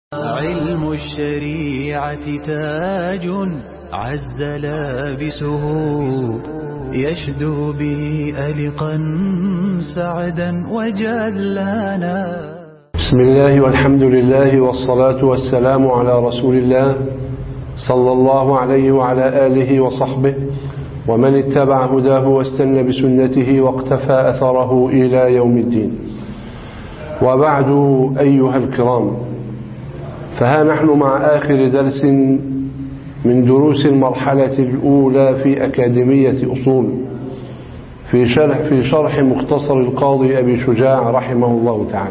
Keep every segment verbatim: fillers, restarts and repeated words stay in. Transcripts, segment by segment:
علم الشريعة تاج عز لابسه يشدو به ألقا سعدا وجلانا. بسم الله والحمد لله والصلاة والسلام على رسول الله صلى الله عليه وعلى آله وصحبه ومن اتبع هداه واستنى بسنته واقتفى أثره إلى يوم الدين. وبعد أيها الكرام، فها نحن مع آخر درس من دروس المرحلة الأولى في أكاديمية أصول في شرح, في شرح مختصر القاضي أبي شجاع رحمه الله تعالى.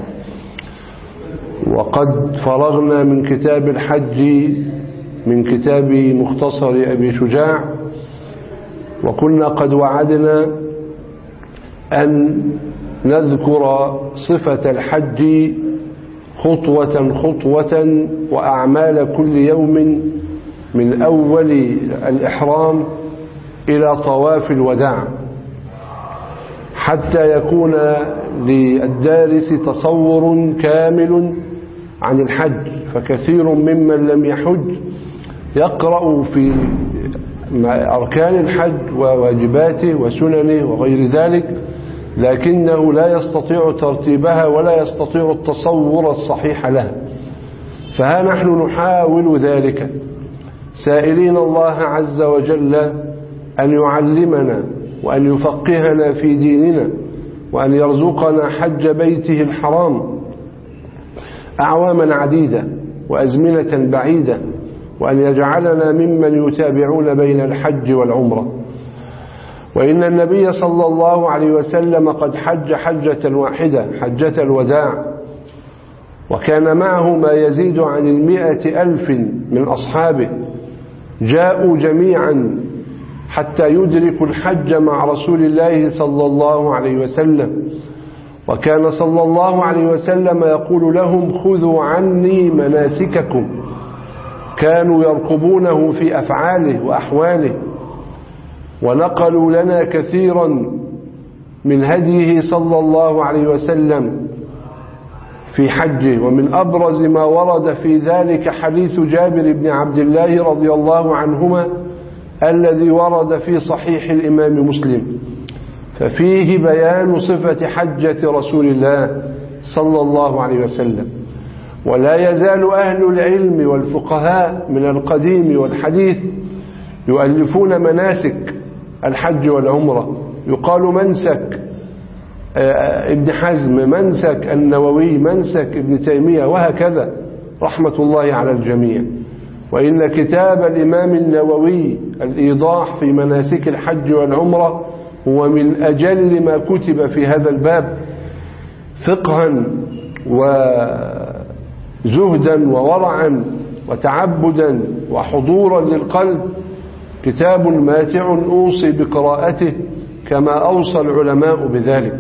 وقد فرغنا من كتاب الحج من كتاب مختصر أبي شجاع، وكنا قد وعدنا أن نذكر صفة الحج خطوة خطوة وأعمال كل يوم من أول الإحرام إلى طواف الوداع، حتى يكون للدارس تصور كامل عن الحج. فكثير ممن لم يحج يقرأ في أركان الحج وواجباته وسننه وغير ذلك، لكنه لا يستطيع ترتيبها ولا يستطيع التصور الصحيح لها. فها نحن نحاول ذلك، سائلين الله عز وجل أن يعلمنا وأن يفقهنا في ديننا وأن يرزقنا حج بيته الحرام أعواما عديدة وأزمنة بعيدة، وأن يجعلنا ممن يتابعون بين الحج والعمرة. وإن النبي صلى الله عليه وسلم قد حج حجة واحدة، حجة الوداع، وكان معه ما يزيد عن المئة ألف من أصحابه، جاءوا جميعا حتى يدركوا الحج مع رسول الله صلى الله عليه وسلم. وكان صلى الله عليه وسلم يقول لهم: خذوا عني مناسككم. كانوا يرقبونه في أفعاله وأحواله، ونقلوا لنا كثيرا من هديه صلى الله عليه وسلم في حجه. ومن أبرز ما ورد في ذلك حديث جابر بن عبد الله رضي الله عنهما الذي ورد في صحيح الإمام مسلم، ففيه بيان صفة حجة رسول الله صلى الله عليه وسلم. ولا يزال أهل العلم والفقهاء من القديم والحديث يؤلفون مناسك الحج والعمرة. يقال منسك ابن حزم، منسك النووي، منسك ابن تيمية، وهكذا رحمة الله على الجميع. وإن كتاب الإمام النووي الإيضاح في مناسك الحج والعمرة هو من أجل ما كتب في هذا الباب فقها وزهدا وورعا وتعبدا وحضورا للقلب. كتاب ماتع أوصي بقراءته كما أوصى العلماء بذلك.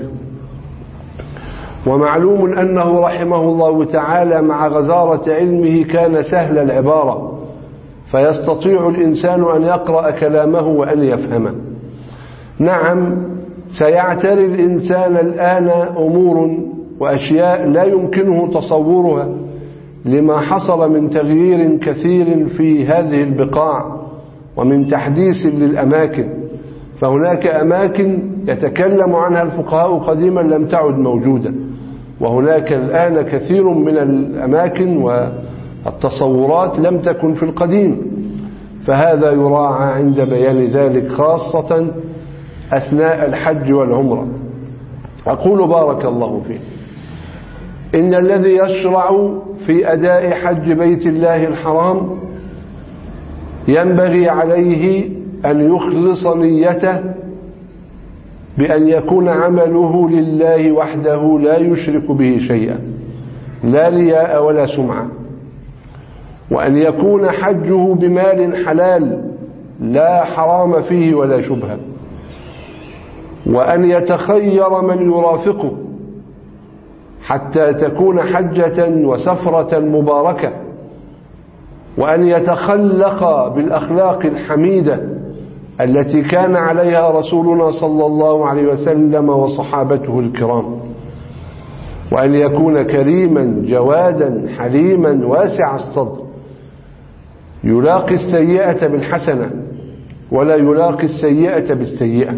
ومعلوم أنه رحمه الله تعالى مع غزارة علمه كان سهل العبارة، فيستطيع الإنسان أن يقرأ كلامه وأن يفهمه. نعم، سيعتري الإنسان الآن أمور وأشياء لا يمكنه تصورها لما حصل من تغيير كثير في هذه البقاع ومن تحديث للأماكن. فهناك أماكن يتكلم عنها الفقهاء قديما لم تعد موجودة، وهناك الآن كثير من الأماكن والتصورات لم تكن في القديم. فهذا يراعى عند بيان ذلك، خاصة أثناء الحج والعمرة. أقول بارك الله فيه: إن الذي يشرع في أداء حج بيت الله الحرام ينبغي عليه أن يخلص نيته بأن يكون عمله لله وحده لا يشرك به شيئا، لا رياء ولا سمعة، وأن يكون حجه بمال حلال لا حرام فيه ولا شبهة، وأن يتخير من يرافقه حتى تكون حجة وسفرة مباركة، وأن يتخلق بالأخلاق الحميدة التي كان عليها رسولنا صلى الله عليه وسلم وصحابته الكرام. وأن يكون كريما جوادا حليما واسع الصدر، يلاقي السيئة بالحسنة ولا يلاقي السيئة بالسيئة.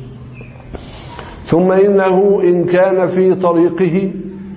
ثم إنه إن كان في طريقه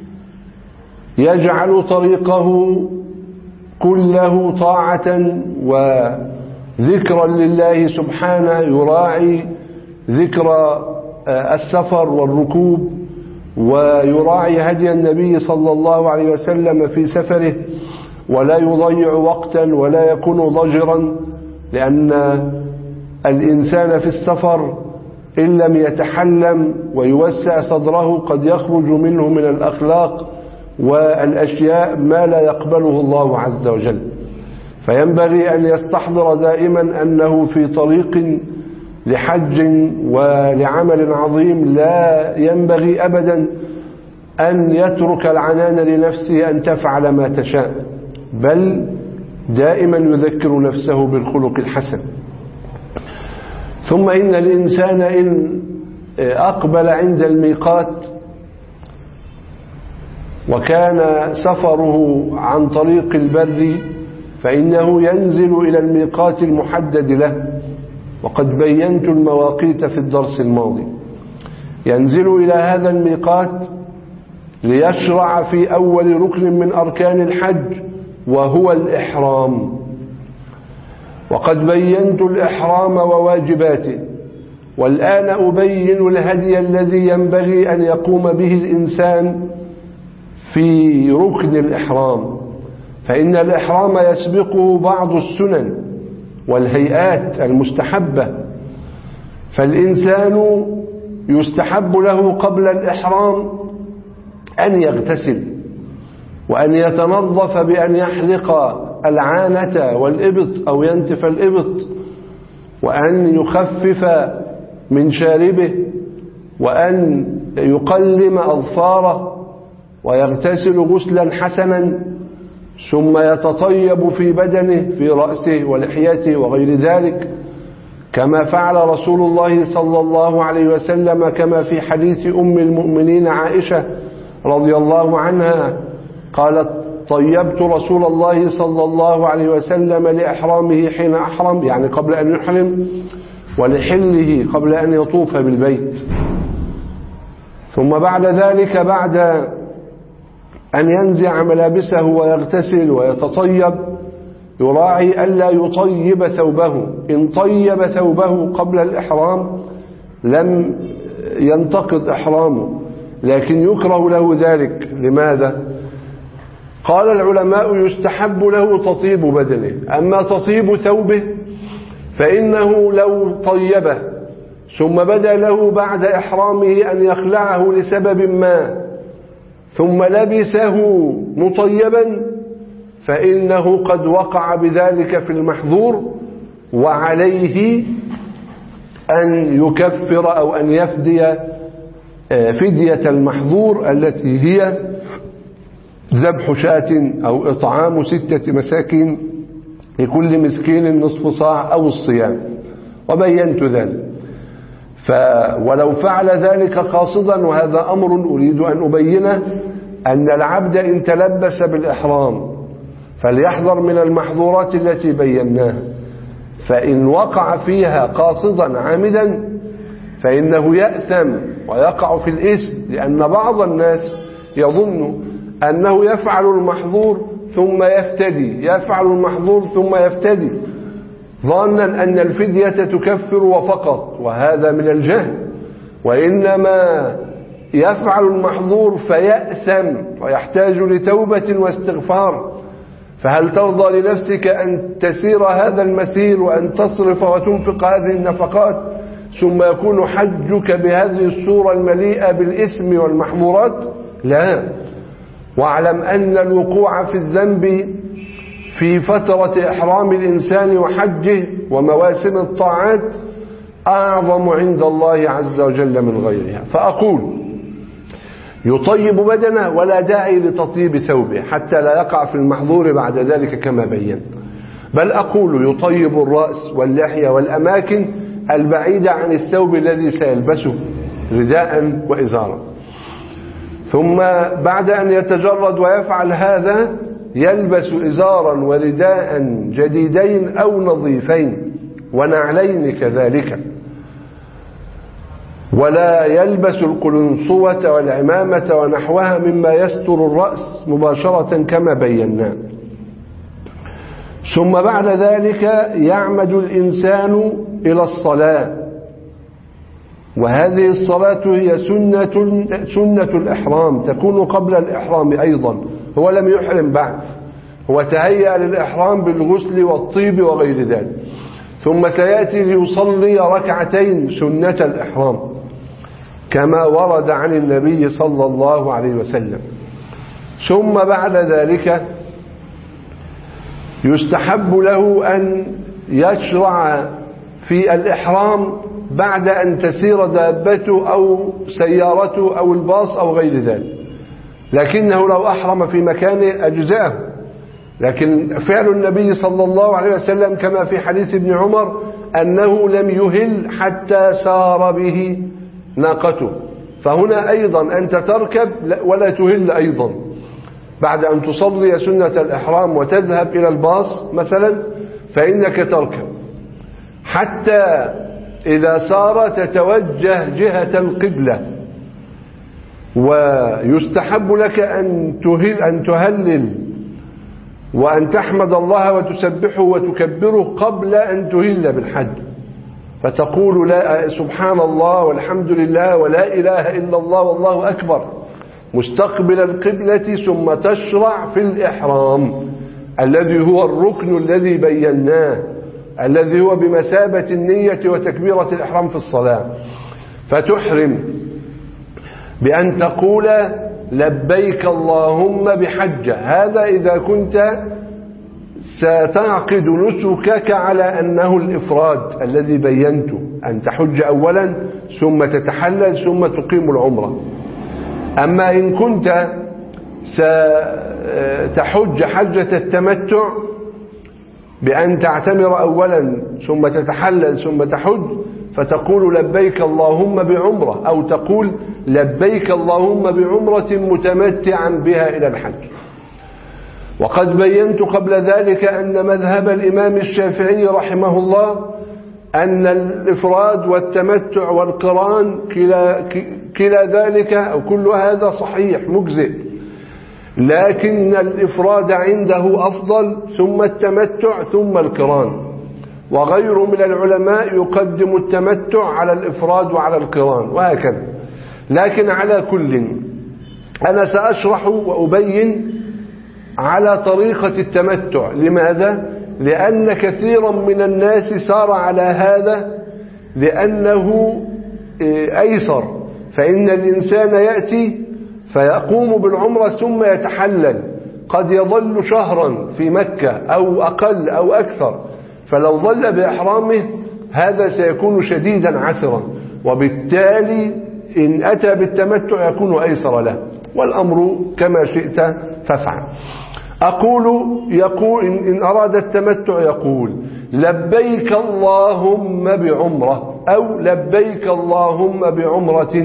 يجعل طريقه كله طاعة وذكرا لله سبحانه، يراعي ذكر السفر والركوب، ويراعي هدي النبي صلى الله عليه وسلم في سفره، ولا يضيع وقتا ولا يكون ضجرا، لأن الإنسان في السفر إن لم يتحلم ويوسع صدره قد يخرج منه من الأخلاق والأشياء ما لا يقبله الله عز وجل. فينبغي أن يستحضر دائما أنه في طريق لحج ولعمل عظيم، لا ينبغي أبدا أن يترك العنان لنفسه أن تفعل ما تشاء، بل دائما يذكر نفسه بالخلق الحسن. ثم إن الإنسان إن أقبل عند الميقات وكان سفره عن طريق البر فإنه ينزل إلى الميقات المحدد له، وقد بينت المواقيت في الدرس الماضي. ينزل إلى هذا الميقات ليشرع في أول ركن من أركان الحج وهو الإحرام، وقد بينت الإحرام وواجباته، والآن أبين الهدي الذي ينبغي أن يقوم به الإنسان في ركن الإحرام. فإن الإحرام يسبقه بعض السنن والهيئات المستحبة، فالإنسان يستحب له قبل الإحرام أن يغتسل، وأن يتنظف بأن يحلق العانة والإبط أو ينتف الإبط، وأن يخفف من شاربه، وأن يقلم أظفاره، ويغتسل غسلا حسنا، ثم يتطيب في بدنه في رأسه ولحيته وغير ذلك، كما فعل رسول الله صلى الله عليه وسلم، كما في حديث أم المؤمنين عائشة رضي الله عنها قالت: طيبت رسول الله صلى الله عليه وسلم لإحرامه حين أحرم، يعني قبل أن يحرم، ولحله قبل أن يطوف بالبيت. ثم بعد ذلك بعد أن ينزع ملابسه ويغتسل ويتطيب يراعي ألا يطيب ثوبه. إن طيب ثوبه قبل الإحرام لم ينتقض إحرامه، لكن يكره له ذلك. لماذا؟ قال العلماء: يستحب له تطيب بدنه، أما تطيب ثوبه فإنه لو طيبه ثم بدا له بعد إحرامه أن يخلعه لسبب ما ثم لبسه مطيبا فإنه قد وقع بذلك في المحظور، وعليه أن يكفر أو أن يفدي فدية المحظور التي هي ذبح شاة أو إطعام ستة مساكين لكل مسكين نصف صاع أو الصيام، وبينت ذلك. ف ولو فعل ذلك قاصدا، وهذا أمر أريد أن أبينه، أن العبد إن تلبس بالإحرام فليحذر من المحظورات التي بيناها، فإن وقع فيها قاصدا عامدا فإنه يأثم ويقع في الإثم، لأن بعض الناس يظن أنه يفعل المحظور ثم يفتدي، يفعل المحظور ثم يفتدي، ظانا أن الفدية تكفر وفقط، وهذا من الجهل. وإنما يفعل المحظور فيأثم ويحتاج لتوبة واستغفار. فهل ترضى لنفسك أن تسير هذا المسير وأن تصرف وتنفق هذه النفقات ثم يكون حجك بهذه الصورة المليئة بالإثم والمحظورات؟ لا. واعلم أن الوقوع في الذنب في فترة إحرام الإنسان وحجه ومواسم الطاعات أعظم عند الله عز وجل من غيرها. فأقول: يطيب بدنه ولا داعي لتطيب ثوبه حتى لا يقع في المحظور بعد ذلك كما بينت، بل أقول: يطيب الرأس واللحية والأماكن البعيدة عن الثوب الذي سيلبسه رداء وإزارا. ثم بعد أن يتجرد ويفعل هذا يلبس إزارا ورداء جديدين أو نظيفين ونعلين كذلك، ولا يلبس القلنسوة والعمامة ونحوها مما يستر الرأس مباشرة كما بينا. ثم بعد ذلك يعمد الإنسان إلى الصلاة، وهذه الصلاة هي سنة, سنة الإحرام، تكون قبل الإحرام أيضا. هو لم يحرم بعد، هو تهيأ للإحرام بالغسل والطيب وغير ذلك، ثم سيأتي ليصلي ركعتين سنة الإحرام كما ورد عن النبي صلى الله عليه وسلم. ثم بعد ذلك يستحب له أن يشرع في الإحرام بعد أن تسير دابته أو سيارته أو الباص أو غير ذلك، لكنه لو أحرم في مكانه أجزاه. لكن فعل النبي صلى الله عليه وسلم كما في حديث ابن عمر أنه لم يهل حتى سار به ناقته، فهنا أيضا أنت تركب ولا تهل أيضا بعد أن تصلي سنة الإحرام وتذهب إلى الباص مثلا، فإنك تركب حتى إذا سار تتوجه جهة القبلة. ويستحب لك أن تهل أن تهلل وأن تحمد الله وتسبحه وتكبره قبل أن تهل بالحج، فتقول لا سبحان الله والحمد لله ولا إله إلا الله والله أكبر مستقبل القبلة، ثم تشرع في الإحرام الذي هو الركن الذي بيناه، الذي هو بمثابة النية وتكبيرة الإحرام في الصلاة. فتحرم بأن تقول لبيك اللهم بحجة، هذا إذا كنت ستعقد نسكك على أنه الإفراد الذي بينته، أن تحج أولا ثم تتحلل ثم تقيم العمرة. أما إن كنت ستحج حجة التمتع بأن تعتمر أولا ثم تتحلل ثم تحج، فتقول لبيك اللهم بعمرة، أو تقول لبيك اللهم بعمرة متمتعا بها إلى الحج. وقد بينت قبل ذلك أن مذهب الإمام الشافعي رحمه الله أن الإفراد والتمتع والقران كلا, كلا ذلك أو كل هذا صحيح مجزئ، لكن الإفراد عنده أفضل ثم التمتع ثم القران، وغيره من العلماء يقدم التمتع على الإفراد وعلى القران وهكذا. لكن على كل أنا سأشرح وأبين على طريقة التمتع. لماذا؟ لأن كثيرا من الناس سار على هذا لأنه أيسر، فإن الإنسان يأتي فيقوم بالعمرة ثم يتحلل، قد يظل شهرا في مكة أو أقل أو أكثر، فلو ظل بإحرامه هذا سيكون شديدا عسرا، وبالتالي إن أتى بالتمتع يكون أيسر له، والأمر كما شئت فافعل. أقول يقول إن أراد التمتع يقول لبيك اللهم بعمرة، أو لبيك اللهم بعمرة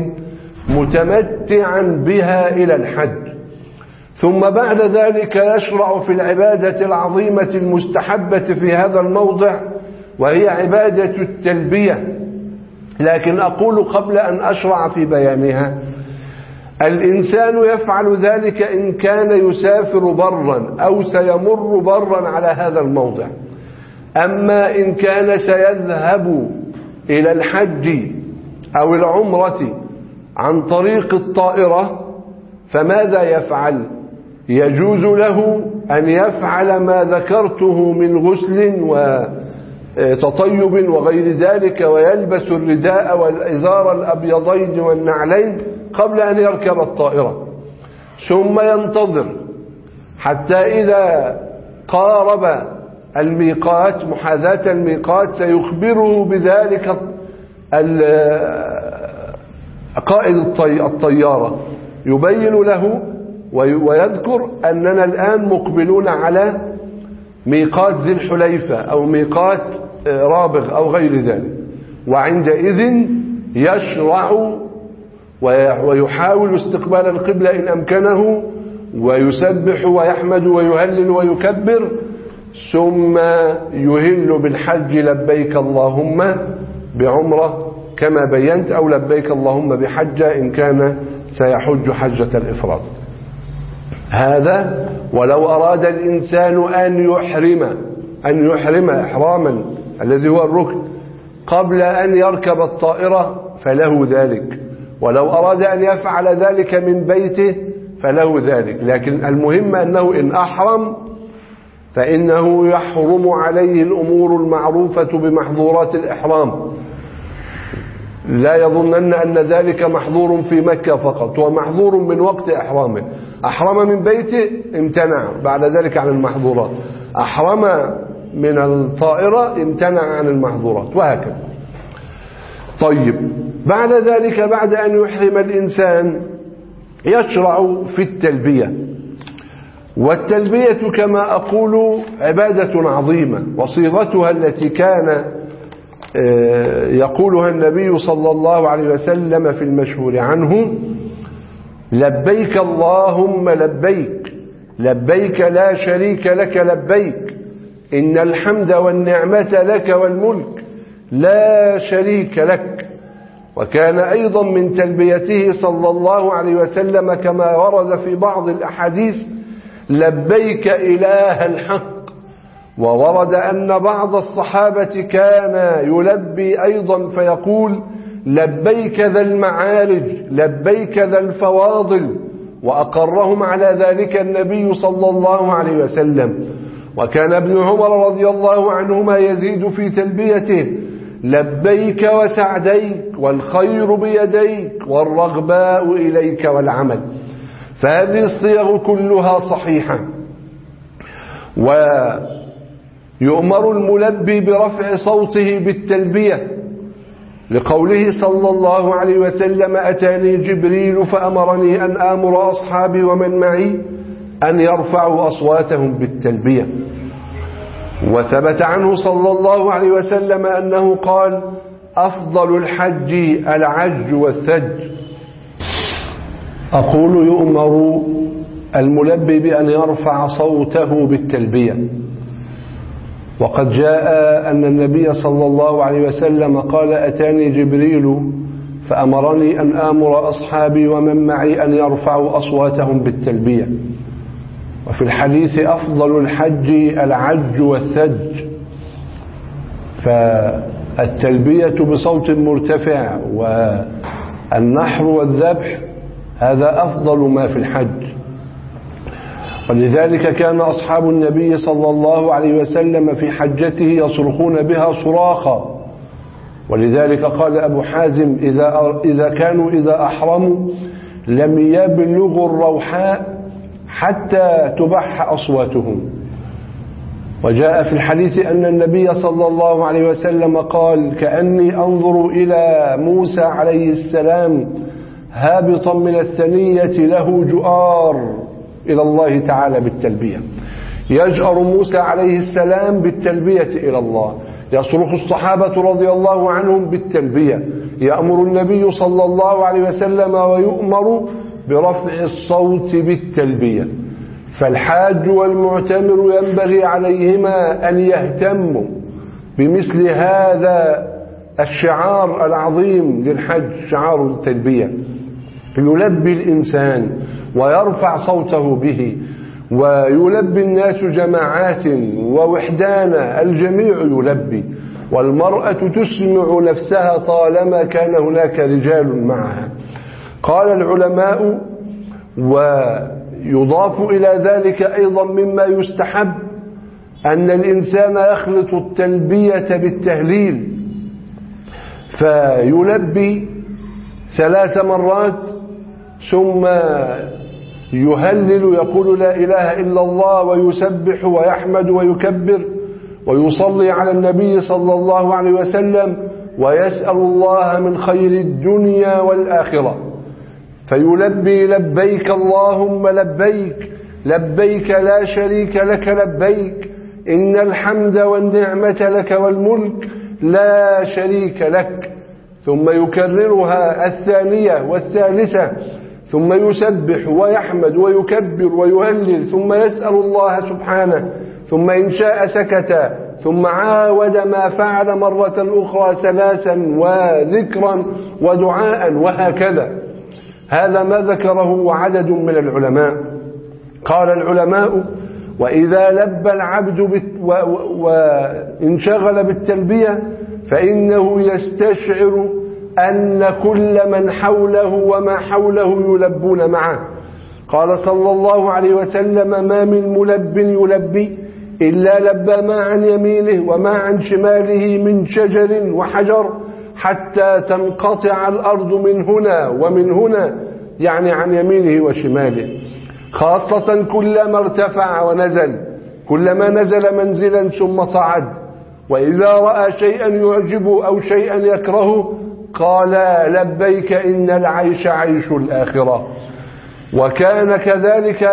متمتعا بها إلى الحج. ثم بعد ذلك يشرع في العبادة العظيمة المستحبة في هذا الموضع، وهي عبادة التلبية. لكن أقول قبل أن أشرع في بيانها، الإنسان يفعل ذلك إن كان يسافر برا أو سيمر برا على هذا الموضع. أما إن كان سيذهب إلى الحج أو العمرة عن طريق الطائرة فماذا يفعل؟ يجوز له أن يفعل ما ذكرته من غسل وتطيب وغير ذلك، ويلبس الرداء والإزار الأبيضين والنعلين قبل أن يركب الطائرة، ثم ينتظر حتى إذا قارب الميقات محاذاة الميقات سيخبره بذلك قائد الطيارة، يبين له ويذكر أننا الآن مقبلون على ميقات ذي الحليفة أو ميقات رابغ أو غير ذلك، وعندئذ يشرع ويحاول استقبال القبلة إن أمكنه، ويسبح ويحمد ويهلل ويكبر، ثم يهل بالحج لبيك اللهم بعمرة كما بينت، أو لبيك اللهم بحجة إن كان سيحج حجة الإفراد. هذا ولو أراد الإنسان أن يحرم أن يحرم إحراما الذي هو الركن قبل أن يركب الطائرة فله ذلك، ولو أراد أن يفعل ذلك من بيته فله ذلك، لكن المهم أنه إن أحرم فإنه يحرم عليه الأمور المعروفة بمحظورات الإحرام. لا يظنن أن ذلك محظور في مكة فقط، هو محظور من وقت إحرامه. أحرم من بيته امتنع بعد ذلك عن المحظورات، أحرم من الطائرة امتنع عن المحظورات، وهكذا. طيب، بعد ذلك بعد أن يحرم الإنسان يشرع في التلبية، والتلبية كما أقول عبادة عظيمة، وصيغتها التي كان يقولها النبي صلى الله عليه وسلم في المشهور عنه: لبيك اللهم لبيك، لبيك لا شريك لك لبيك، إن الحمد والنعمة لك والملك لا شريك لك. وكان أيضا من تلبيته صلى الله عليه وسلم كما ورد في بعض الأحاديث: لبيك إله الحق. وورد أن بعض الصحابة كان يلبي أيضا فيقول: لبيك ذا المعارج، لبيك ذا الفواضل، وأقرهم على ذلك النبي صلى الله عليه وسلم. وكان ابن عمر رضي الله عنهما يزيد في تلبيته: لبيك وسعديك، والخير بيديك، والرغباء إليك والعمل. فهذه الصيغ كلها صحيحة. ويؤمر الملبي برفع صوته بالتلبية لقوله صلى الله عليه وسلم: أتاني جبريل فأمرني أن آمر أصحابي ومن معي أن يرفعوا أصواتهم بالتلبية. وثبت عنه صلى الله عليه وسلم أنه قال: أفضل الحج العج والثج. أقول يؤمر الملبي بأن يرفع صوته بالتلبية. وقد جاء أن النبي صلى الله عليه وسلم قال: أتاني جبريل فأمرني أن آمر أصحابي ومن معي أن يرفعوا أصواتهم بالتلبية. وفي الحديث: أفضل الحج العج والثج. فالتلبية بصوت مرتفع والنحر والذبح هذا أفضل ما في الحج. ولذلك كان أصحاب النبي صلى الله عليه وسلم في حجته يصرخون بها صراخا. ولذلك قال أبو حازم: إذا, إذا كانوا إذا أحرموا لم يبلغوا الروحاء حتى تبح أصواتهم. وجاء في الحديث أن النبي صلى الله عليه وسلم قال: كأني أنظر إلى موسى عليه السلام هابطا من الثنية له جؤار إلى الله تعالى بالتلبية. يجأر موسى عليه السلام بالتلبية إلى الله، يصرخ الصحابة رضي الله عنهم بالتلبية، يأمر النبي صلى الله عليه وسلم ويؤمر برفع الصوت بالتلبية. فالحاج والمعتمر ينبغي عليهما أن يهتموا بمثل هذا الشعار العظيم للحج، شعار التلبية. يلبي الإنسان ويرفع صوته به، ويلبي الناس جماعات ووحدانا، الجميع يلبي، والمرأة تسمع نفسها طالما كان هناك رجال معها. قال العلماء: ويضاف إلى ذلك أيضا مما يستحب أن الإنسان يخلط التلبية بالتهليل، فيلبي ثلاث مرات ثم يهلل يقول: لا إله إلا الله، ويسبح ويحمد ويكبر ويصلي على النبي صلى الله عليه وسلم ويسأل الله من خير الدنيا والآخرة. فيلبي: لبيك اللهم لبيك، لبيك لا شريك لك لبيك، إن الحمد والنعمة لك والملك لا شريك لك. ثم يكررها الثانية والثالثة، ثم يسبح ويحمد ويكبر ويهلل، ثم يسأل الله سبحانه، ثم إن شاء سكت، ثم عاود ما فعل مرة أخرى ثلاثا وذكرا ودعاء وهكذا. هذا ما ذكره عدد من العلماء. قال العلماء: وإذا لبى العبد وانشغل بالتلبية فإنه يستشعر أن كل من حوله وما حوله يلبون معه. قال صلى الله عليه وسلم: ما من ملب يلبي إلا لبى ما عن يمينه وما عن شماله من شجر وحجر حتى تنقطع الأرض من هنا ومن هنا، يعني عن يمينه وشماله، خاصة كلما ارتفع ونزل، كلما نزل منزلا ثم صعد. وإذا رأى شيئا يعجبه أو شيئا يكرهه قال: لبيك إن العيش عيش الآخرة. وكان كذلك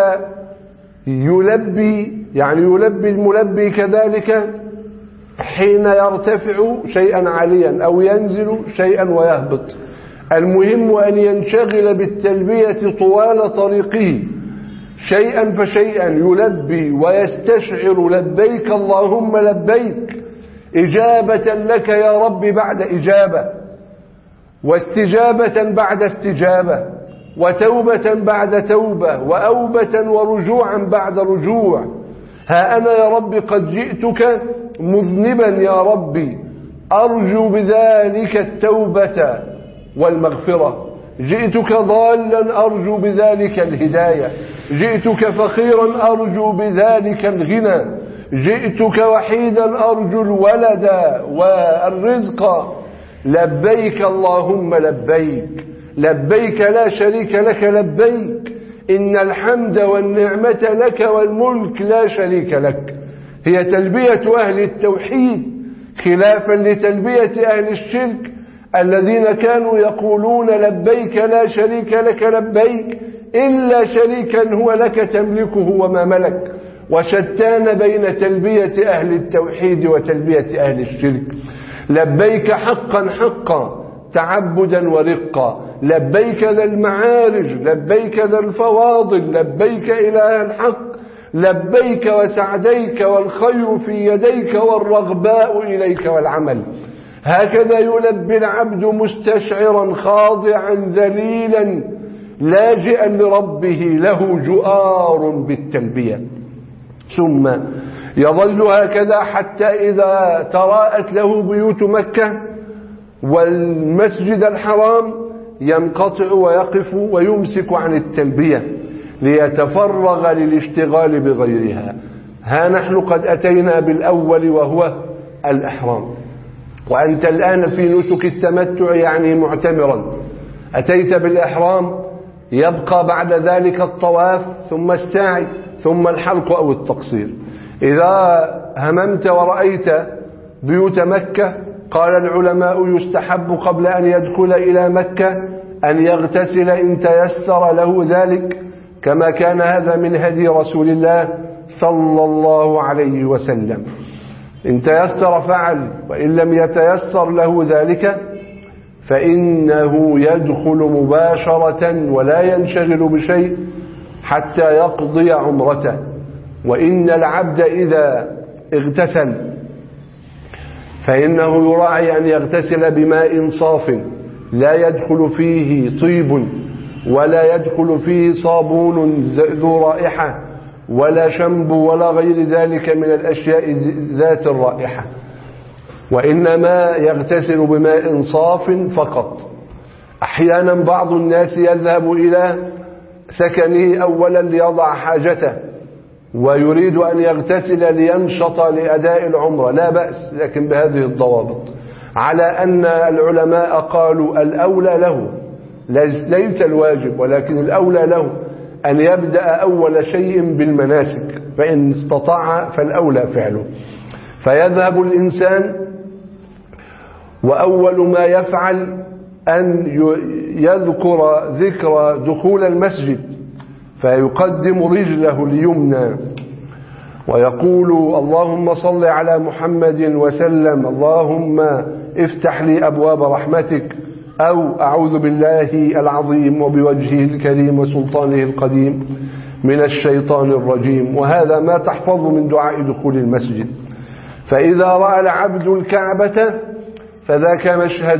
يلبي، يعني يلبي الملبي كذلك حين يرتفع شيئا عاليا أو ينزل شيئا ويهبط. المهم أن ينشغل بالتلبية طوال طريقه شيئا فشيئا، يلبي ويستشعر: لبيك اللهم لبيك، إجابة لك يا رب بعد إجابة، واستجابة بعد استجابة، وتوبة بعد توبة، وأوبة ورجوعا بعد رجوع. ها أنا يا رب قد جئتك مذنبا يا ربي، أرجو بذلك التوبة والمغفرة. جئتك ضالا أرجو بذلك الهداية. جئتك فقيرا أرجو بذلك الغنى. جئتك وحيدا أرجو الولد والرزق. لبيك اللهم لبيك، لبيك لا شريك لك لبيك، إن الحمد والنعمة لك والملك لا شريك لك. هي تلبية أهل التوحيد خلافا لتلبية أهل الشرك الذين كانوا يقولون: لبيك لا شريك لك لبيك إلا شريكا هو لك تملكه وما ملك. وشتان بين تلبية أهل التوحيد وتلبية أهل الشرك. لبيك حقا حقا تعبدا ورقا، لبيك ذا المعارج، لبيك ذا الفواضل، لبيك إله الحق، لبيك وسعديك والخير في يديك والرغباء إليك والعمل. هكذا يلبي العبد مستشعرا خاضعا ذليلا لاجئا لربه له جؤار بالتلبية. ثم يظل هكذا حتى إذا تراءت له بيوت مكة والمسجد الحرام ينقطع ويقف ويمسك عن التلبية ليتفرغ للاشتغال بغيرها. ها نحن قد أتينا بالأول وهو الإحرام، وأنت الآن في نسك التمتع يعني معتمرا. أتيت بالإحرام، يبقى بعد ذلك الطواف ثم السعي ثم الحلق أو التقصير. إذا هممت ورأيت بيوت مكة قال العلماء يستحب قبل أن يدخل إلى مكة أن يغتسل إن تيسر له ذلك، كما كان هذا من هدي رسول الله صلى الله عليه وسلم. إن تيسر فعل، وإن لم يتيسر له ذلك فإنه يدخل مباشرة ولا ينشغل بشيء حتى يقضي عمرته. وإن العبد إذا اغتسل فإنه يراعي أن يغتسل بماء صاف لا يدخل فيه طيب ولا يدخل فيه صابون ذو رائحة ولا شامبو ولا غير ذلك من الأشياء ذات الرائحة، وإنما يغتسل بماء صاف فقط. أحيانا بعض الناس يذهب إلى سكنه أولا ليضع حاجته ويريد أن يغتسل لينشط لأداء العمرة، لا بأس، لكن بهذه الضوابط، على أن العلماء قالوا الأولى له، ليس الواجب ولكن الأولى له أن يبدأ أول شيء بالمناسك، فإن استطاع فالأولى فعله. فيذهب الإنسان وأول ما يفعل أن يذكر ذكر دخول المسجد، فيقدم رجله اليمنى ويقول اللهم صل على محمد وسلم، اللهم افتح لي أبواب رحمتك أو أعوذ بالله العظيم وبوجهه الكريم وسلطانه القديم من الشيطان الرجيم. وهذا ما تحفظ من دعاء دخول المسجد. فإذا رأى العبد الكعبة فذاك مشهد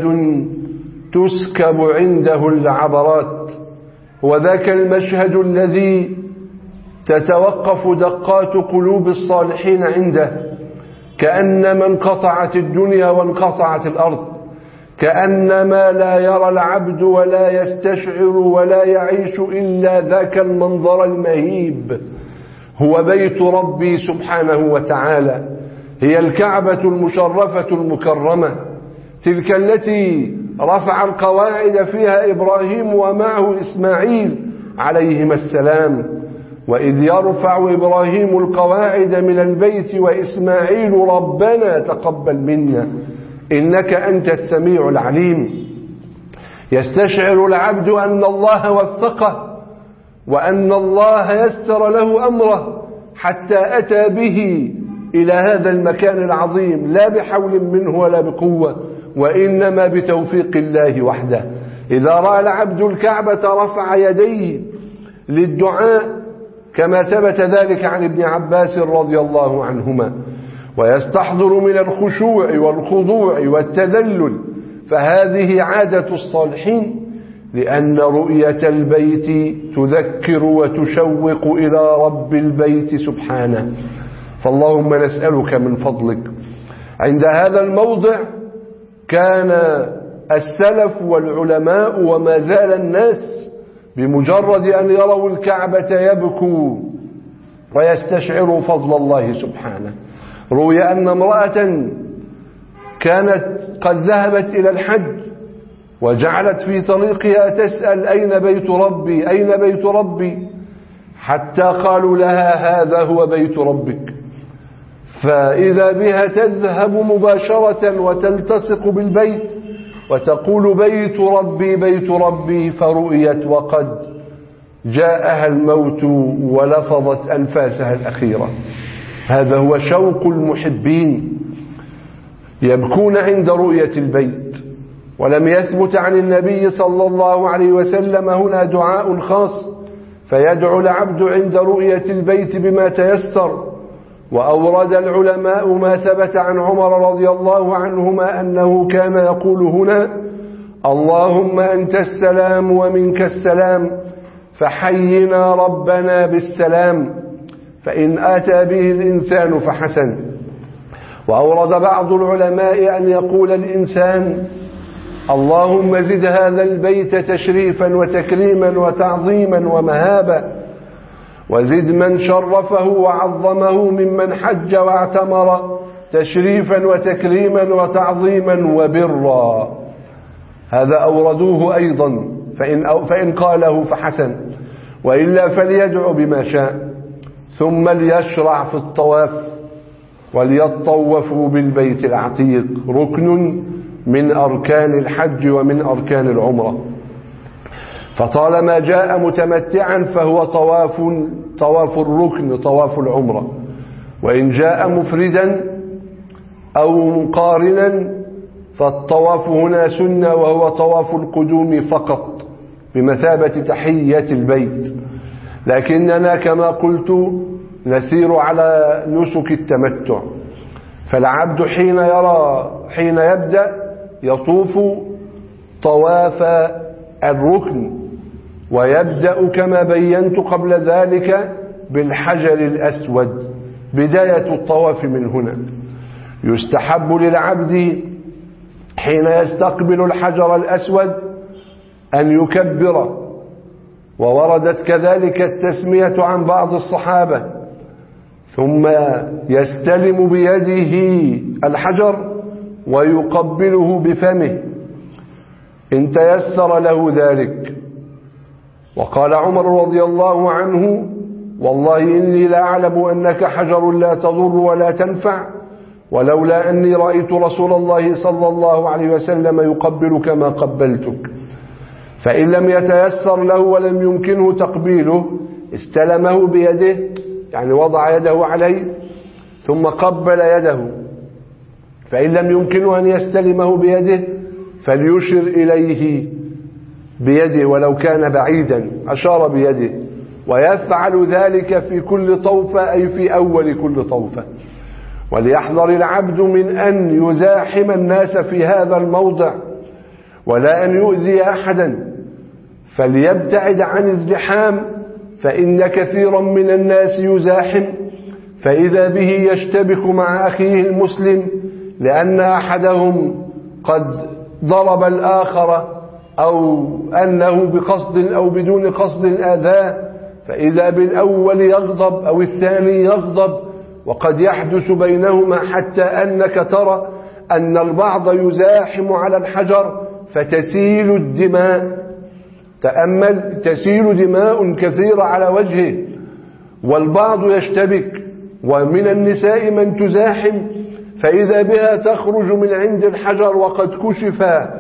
تسكب عنده العبرات، وذاك المشهد الذي تتوقف دقات قلوب الصالحين عنده، كأنما انقطعت الدنيا وانقطعت الأرض، كأنما لا يرى العبد ولا يستشعر ولا يعيش إلا ذاك المنظر المهيب. هو بيت ربي سبحانه وتعالى، هي الكعبة المشرفة المكرمة، تلك التي رفع القواعد فيها إبراهيم ومعه إسماعيل عليهما السلام. وإذ يرفع إبراهيم القواعد من البيت وإسماعيل ربنا تقبل منا إنك أنت السميع العليم. يستشعر العبد أن الله وفقه وأن الله يسر له أمره حتى أتى به إلى هذا المكان العظيم، لا بحول منه ولا بقوة، وإنما بتوفيق الله وحده. إذا رأى العبد الكعبة رفع يديه للدعاء كما ثبت ذلك عن ابن عباس رضي الله عنهما، ويستحضر من الخشوع والخضوع والتذلل، فهذه عادة الصالحين، لأن رؤية البيت تذكر وتشوق إلى رب البيت سبحانه. فاللهم نسألك من فضلك. عند هذا الموضع كان السلف والعلماء وما زال الناس بمجرد أن يروا الكعبة يبكوا ويستشعروا فضل الله سبحانه. روي أن امرأة كانت قد ذهبت إلى الحج وجعلت في طريقها تسأل أين بيت ربي أين بيت ربي، حتى قالوا لها هذا هو بيت ربك، فإذا بها تذهب مباشرة وتلتصق بالبيت وتقول بيت ربي بيت ربي، فرؤيت وقد جاءها الموت ولفظت أنفاسها الأخيرة. هذا هو شوق المحبين، يبكون عند رؤية البيت. ولم يثبت عن النبي صلى الله عليه وسلم هنا دعاء خاص فيدعو العبد عند رؤية البيت بما تيسر. وأورد العلماء ما ثبت عن عمر رضي الله عنهما أنه كان يقول هنا اللهم أنت السلام ومنك السلام فحينا ربنا بالسلام، فإن آتى به الإنسان فحسن. وأورد بعض العلماء أن يقول الإنسان اللهم زد هذا البيت تشريفا وتكريما وتعظيما ومهابة، وزد من شرفه وعظمه ممن حج واعتمر تشريفا وتكريما وتعظيما وبرا. هذا أوردوه أيضا، فإن, فإن قاله فحسن، وإلا فليدعو بما شاء، ثم ليشرع في الطواف وليطوفوا بالبيت العتيق، ركن من أركان الحج ومن أركان العمرة. فطالما جاء متمتعا فهو طواف طواف الركن طواف العمرة، وإن جاء مفردا أو مقارنا فالطواف هنا سنة وهو طواف القدوم فقط بمثابة تحية البيت. لكننا كما قلت نسير على نسك التمتع، فالعبد حين يرى حين يبدأ يطوف طواف الركن، ويبدأ كما بينت قبل ذلك بالحجر الأسود بداية الطواف من هنا. يستحب للعبد حين يستقبل الحجر الأسود أن يكبر، ووردت كذلك التسمية عن بعض الصحابة، ثم يستلم بيده الحجر ويقبله بفمه إن تيسر له ذلك. وقال عمر رضي الله عنه والله إني لا أعلم أنك حجر لا تضر ولا تنفع، ولولا أني رأيت رسول الله صلى الله عليه وسلم يقبلك ما قبلتك. فإن لم يتيسر له ولم يمكنه تقبيله استلمه بيده، يعني وضع يده عليه ثم قبل يده. فإن لم يمكنه أن يستلمه بيده فليشر إليه بيده ولو كان بعيدا، أشار بيده، ويفعل ذلك في كل طوفة أي في أول كل طوفة. وليحذر العبد من أن يزاحم الناس في هذا الموضع ولا أن يؤذي أحدا، فليبتعد عن الزحام، فإن كثيرا من الناس يزاحم فإذا به يشتبك مع أخيه المسلم لأن أحدهم قد ضرب الآخر أو أنه بقصد أو بدون قصد آذاه، فإذا بالأول يغضب أو الثاني يغضب، وقد يحدث بينهما حتى أنك ترى أن البعض يزاحم على الحجر فتسيل الدماء. تأمل، تسيل دماء كثيرة على وجهه، والبعض يشتبك. ومن النساء من تزاحم فإذا بها تخرج من عند الحجر وقد كشف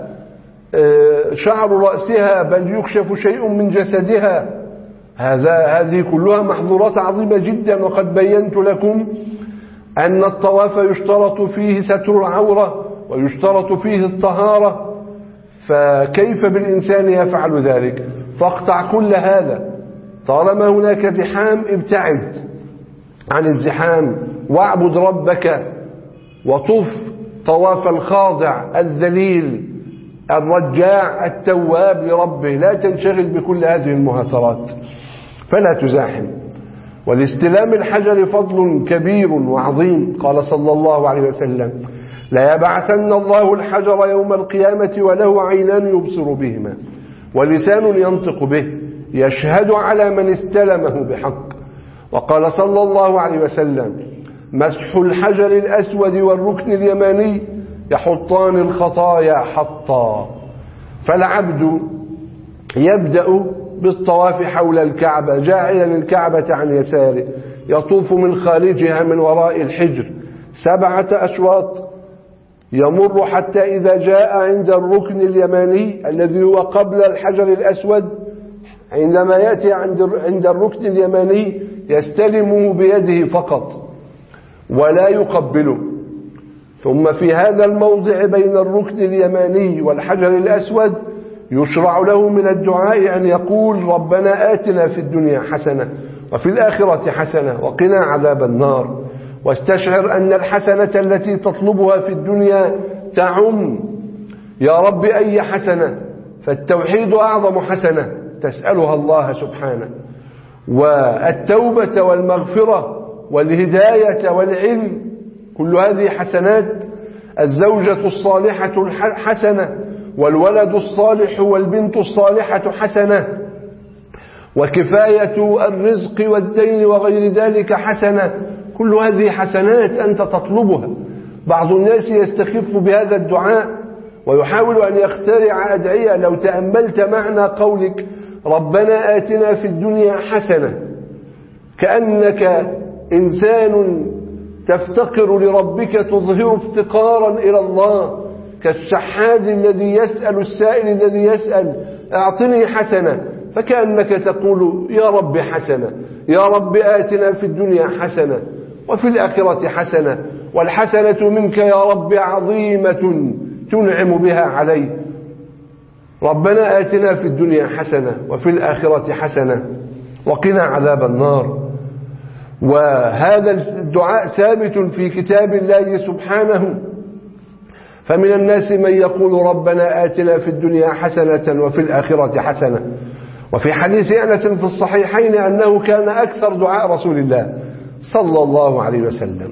شعر رأسها بل يكشف شيء من جسدها. هذا هذه كلها محظورات عظيمة جدا. وقد بينت لكم أن الطواف يشترط فيه ستر العورة ويشترط فيه الطهارة، فكيف بالإنسان يفعل ذلك؟ فاقطع كل هذا. طالما هناك زحام ابتعد عن الزحام واعبد ربك وطف طواف الخاضع الذليل الرجاع التواب لربه، لا تنشغل بكل هذه المهاترات، فلا تزاحم. والاستلام الحجر فضل كبير وعظيم. قال صلى الله عليه وسلم: لا يبعثن الله الحجر يوم القيامة وله عينان يبصر بهما ولسان ينطق به يشهد على من استلمه بحق. وقال صلى الله عليه وسلم: مسح الحجر الأسود والركن اليماني يحطان الخطايا حطا. فالعبد يبدأ بالطواف حول الكعبة جاعلا الكعبة عن يساره، يطوف من خارجها من وراء الحجر سبعة أشواط، يمر حتى إذا جاء عند الركن اليماني الذي هو قبل الحجر الأسود، عندما يأتي عند الركن اليماني يستلمه بيده فقط ولا يقبله. ثم في هذا الموضع بين الركن اليماني والحجر الأسود يشرع له من الدعاء أن يقول: ربنا آتنا في الدنيا حسنة وفي الآخرة حسنة وقنا عذاب النار. واستشعر أن الحسنة التي تطلبها في الدنيا تعم. يا رب أي حسنة؟ فالتوحيد أعظم حسنة تسألها الله سبحانه، والتوبة والمغفرة والهداية والعلم، كل هذه حسنات. الزوجة الصالحة حسنة، والولد الصالح والبنت الصالحة حسنة، وكفاية الرزق والدين وغير ذلك حسنة. كل هذه حسنات أنت تطلبها. بعض الناس يستخف بهذا الدعاء ويحاول أن يخترع أدعية. لو تأملت معنى قولك ربنا آتنا في الدنيا حسنة، كأنك إنسان تفتقر لربك، تظهر افتقارا إلى الله، كالشحاذ الذي يسأل السائل الذي يسأل أعطني حسنة، فكأنك تقول يا رب حسنة، يا رب آتنا في الدنيا حسنة وفي الآخرة حسنة، والحسنة منك يا رب عظيمة تنعم بها علي. ربنا آتنا في الدنيا حسنة وفي الآخرة حسنة وقنا عذاب النار. وهذا الدعاء ثابت في كتاب الله سبحانه. فمن الناس من يقول ربنا آتنا في الدنيا حسنة وفي الآخرة حسنة. وفي حديث أنس في الصحيحين أنه كان أكثر دعاء رسول الله صلى الله عليه وسلم،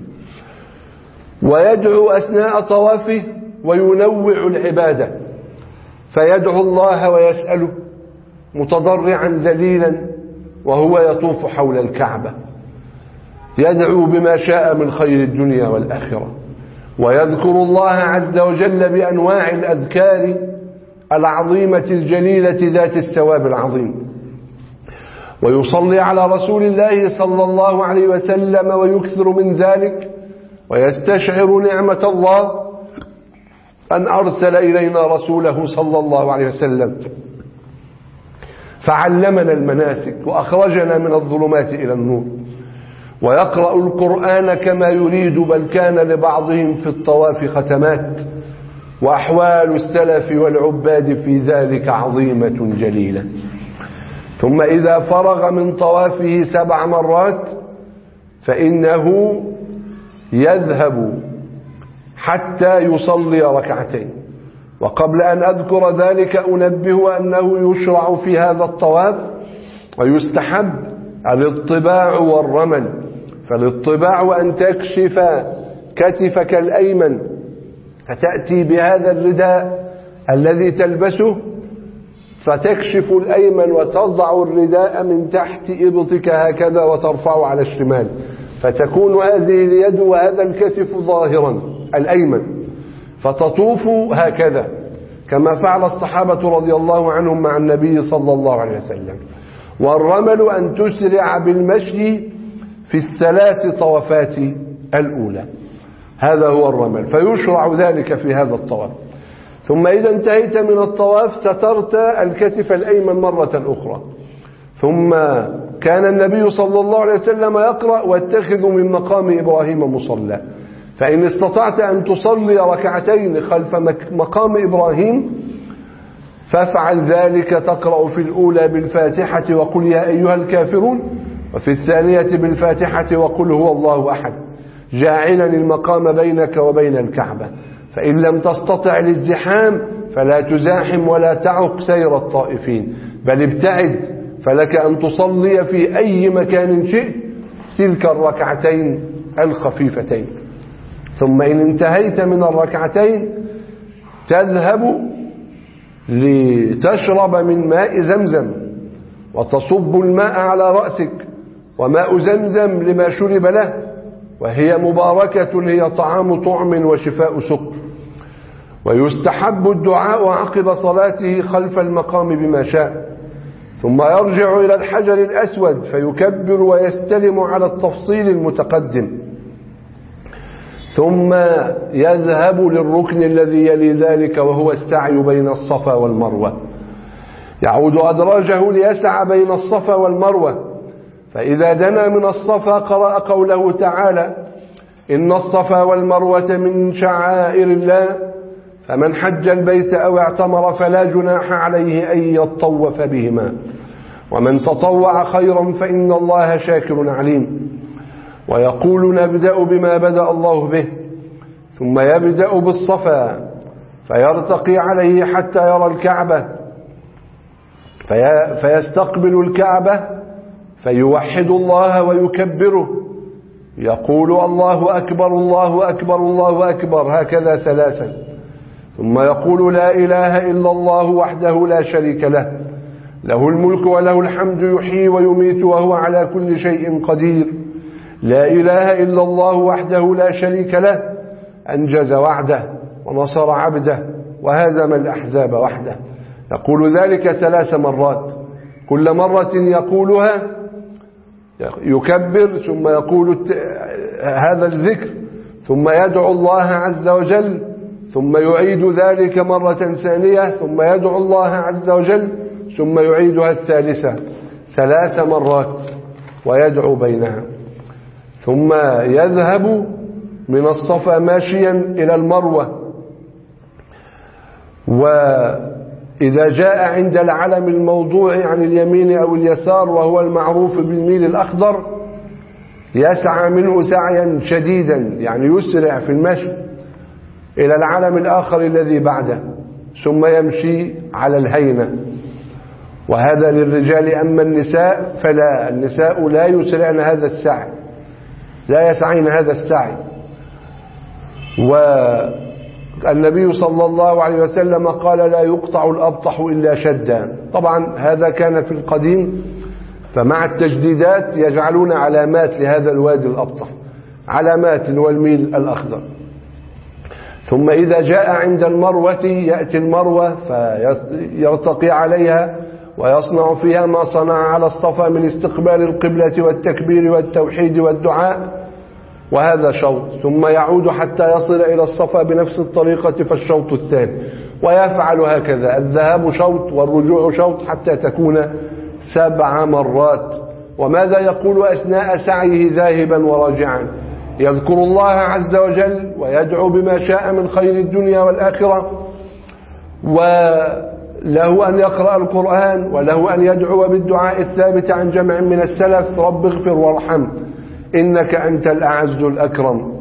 ويدعو أثناء طوافه وينوع العبادة، فيدعو الله ويسأله متضرعا ذليلا وهو يطوف حول الكعبة، يدعو بما شاء من خير الدنيا والآخرة، ويذكر الله عز وجل بأنواع الأذكار العظيمة الجليلة ذات الثواب العظيم، ويصلي على رسول الله صلى الله عليه وسلم ويكثر من ذلك، ويستشعر نعمة الله أن أرسل إلينا رسوله صلى الله عليه وسلم فعلمنا المناسك وأخرجنا من الظلمات إلى النور، ويقرأ القرآن كما يريد، بل كان لبعضهم في الطواف ختمات، وأحوال السلف والعباد في ذلك عظيمة جليلة. ثم إذا فرغ من طوافه سبع مرات فإنه يذهب حتى يصلي ركعتين. وقبل أن أذكر ذلك أنبه أنه يشرع في هذا الطواف ويستحب الاطباع والرمل. فالاطباع أن تكشف كتفك الأيمن فتأتي بهذا الرداء الذي تلبسه فتكشف الأيمن وتضع الرداء من تحت إبطك هكذا وترفعه على الشمال، فتكون هذه اليد وهذا الكتف ظاهرا الأيمن، فتطوف هكذا كما فعل الصحابة رضي الله عنهم مع النبي صلى الله عليه وسلم. والرمل أن تسرع بالمشي في الثلاث طوافات الأولى، هذا هو الرمل، فيشرع ذلك في هذا الطواف. ثم إذا انتهيت من الطواف سترت الكتف الأيمن مرة أخرى. ثم كان النبي صلى الله عليه وسلم يقرأ: واتخذوا من مقام إبراهيم مصلى. فإن استطعت أن تصلي ركعتين خلف مقام إبراهيم فافعل ذلك، تقرأ في الأولى بالفاتحة وقل يا أيها الكافرون، وفي الثانية بالفاتحة وقل هو الله أحد، جاعلا المقام بينك وبين الكعبة. فإن لم تستطع الازدحام فلا تزاحم ولا تعق سير الطائفين، بل ابتعد، فلك أن تصلي في أي مكان شئت تلك الركعتين الخفيفتين. ثم إن انتهيت من الركعتين تذهب لتشرب من ماء زمزم وتصب الماء على رأسك، وماء زمزم لما شرب له، وهي مباركة، هي طعام طعم وشفاء سقم. ويستحب الدعاء عقب صلاته خلف المقام بما شاء. ثم يرجع إلى الحجر الأسود فيكبر ويستلم على التفصيل المتقدم، ثم يذهب للركن الذي يلي ذلك وهو السعي بين الصفا والمروة. يعود أدراجه ليسعى بين الصفا والمروة، فإذا دنا من الصفا قرأ قوله تعالى: إن الصفا والمروة من شعائر الله فمن حج البيت أو اعتمر فلا جناح عليه أن يطوف بهما، ومن تطوع خيرا فإن الله شاكر عليم. ويقول: نبدأ بما بدأ الله به، ثم يبدأ بالصفا فيرتقي عليه حتى يرى الكعبة في فيستقبل الكعبة فيوحد الله ويكبره، يقول: الله أكبر الله أكبر الله أكبر، هكذا ثلاثا، ثم يقول: لا إله إلا الله وحده لا شريك له، له الملك وله الحمد يحيي ويميت وهو على كل شيء قدير، لا إله إلا الله وحده لا شريك له، أنجز وعده ونصر عبده وهزم الأحزاب وحده. يقول ذلك ثلاث مرات، كل مرة يقولها يكبر ثم يقول هذا الذكر، ثم يدعو الله عز وجل، ثم يعيد ذلك مرة ثانية، ثم يدعو الله عز وجل، ثم يعيدها الثالثة ثلاث مرات ويدعو بينها. ثم يذهب من الصفا ماشيا إلى المروة، وإذا جاء عند العلم الموضوع عن اليمين أو اليسار وهو المعروف بالميل الأخضر يسعى منه سعيا شديدا، يعني يسرع في المشي إلى العلم الآخر الذي بعده، ثم يمشي على الهينة. وهذا للرجال، أما النساء فلا، النساء لا يسرعن هذا السعي، لا يسعين هذا السعي. والنبي صلى الله عليه وسلم قال: لا يقطع الأبطح إلا شدا. طبعا هذا كان في القديم، فمع التجديدات يجعلون علامات لهذا الوادي الأبطح، علامات والميل الأخضر. ثم إذا جاء عند المروة يأتي المروة فيرتقي عليها ويصنع فيها ما صنع على الصفا من استقبال القبلة والتكبير والتوحيد والدعاء، وهذا شوط. ثم يعود حتى يصل إلى الصفا بنفس الطريقة فالشوط الثاني، ويفعل هكذا، الذهاب شوط والرجوع شوط حتى تكون سبع مرات. وماذا يقول أثناء سعيه ذاهبا وراجعا؟ يذكر الله عز وجل ويدعو بما شاء من خير الدنيا والآخرة، وله أن يقرأ القرآن، وله أن يدعو بالدعاء الثابت عن جمع من السلف: رب اغفر وارحم إنك أنت الأعز الأكرم.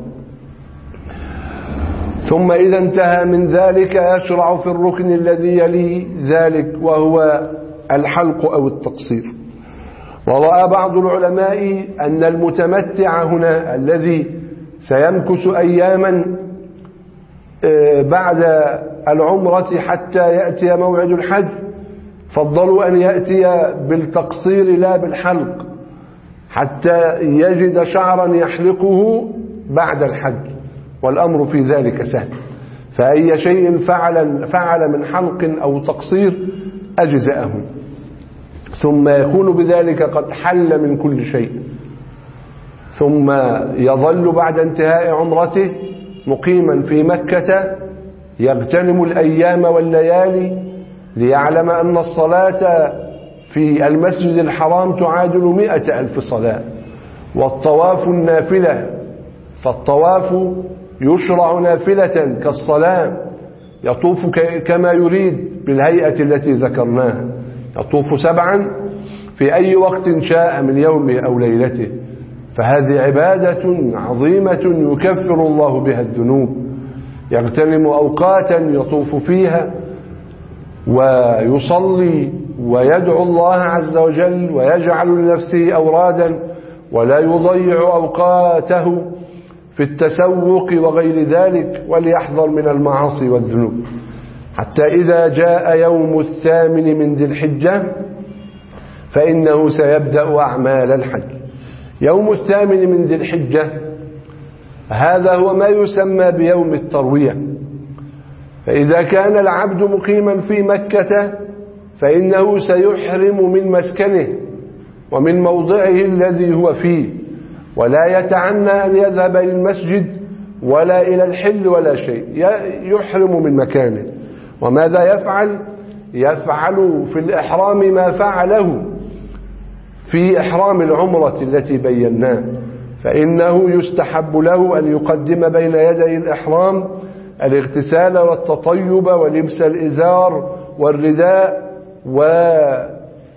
ثم إذا انتهى من ذلك يشرع في الركن الذي يلي ذلك، وهو الحلق أو التقصير. ورأى بعض العلماء أن المتمتع هنا الذي سيمكث أياما بعد العمرة حتى يأتي موعد الحج، فضلوا أن يأتي بالتقصير لا بالحلق، حتى يجد شعرا يحلقه بعد الحج، والأمر في ذلك سهل. فأي شيء فعل, فعل من حلق أو تقصير أجزأه، ثم يكون بذلك قد حل من كل شيء، ثم يظل بعد انتهاء عمرته مقيما في مكة يغتنم الأيام والليالي ليعلم أن الصلاة في المسجد الحرام تعادل مئة ألف صلاة، والطواف النافلة، فالطواف يشرع نافلة كالصلاة، يطوف كما يريد بالهيئة التي ذكرناها، يطوف سبعا في أي وقت شاء من يومه أو ليلته، فهذه عبادة عظيمة يكفر الله بها الذنوب. يغتنم أوقاتا يطوف فيها ويصلي ويدعو الله عز وجل ويجعل لنفسه أورادا، ولا يضيع أوقاته في التسوق وغير ذلك، وليحذر من المعاصي والذنوب. حتى إذا جاء يوم الثامن من ذي الحجة فإنه سيبدأ أعمال الحج. يوم الثامن من ذي الحجة هذا هو ما يسمى بيوم التروية. فإذا كان العبد مقيما في مكة فإنه سيحرم من مسكنه ومن موضعه الذي هو فيه، ولا يتعنى أن يذهب إلى المسجد ولا إلى الحل ولا شيء، يحرم من مكانه. وماذا يفعل؟ يفعل في الإحرام ما فعله في إحرام العمرة التي بيناه، فإنه يستحب له أن يقدم بين يدي الإحرام الاغتسال والتطيب ولبس الإزار والرداء وصلاة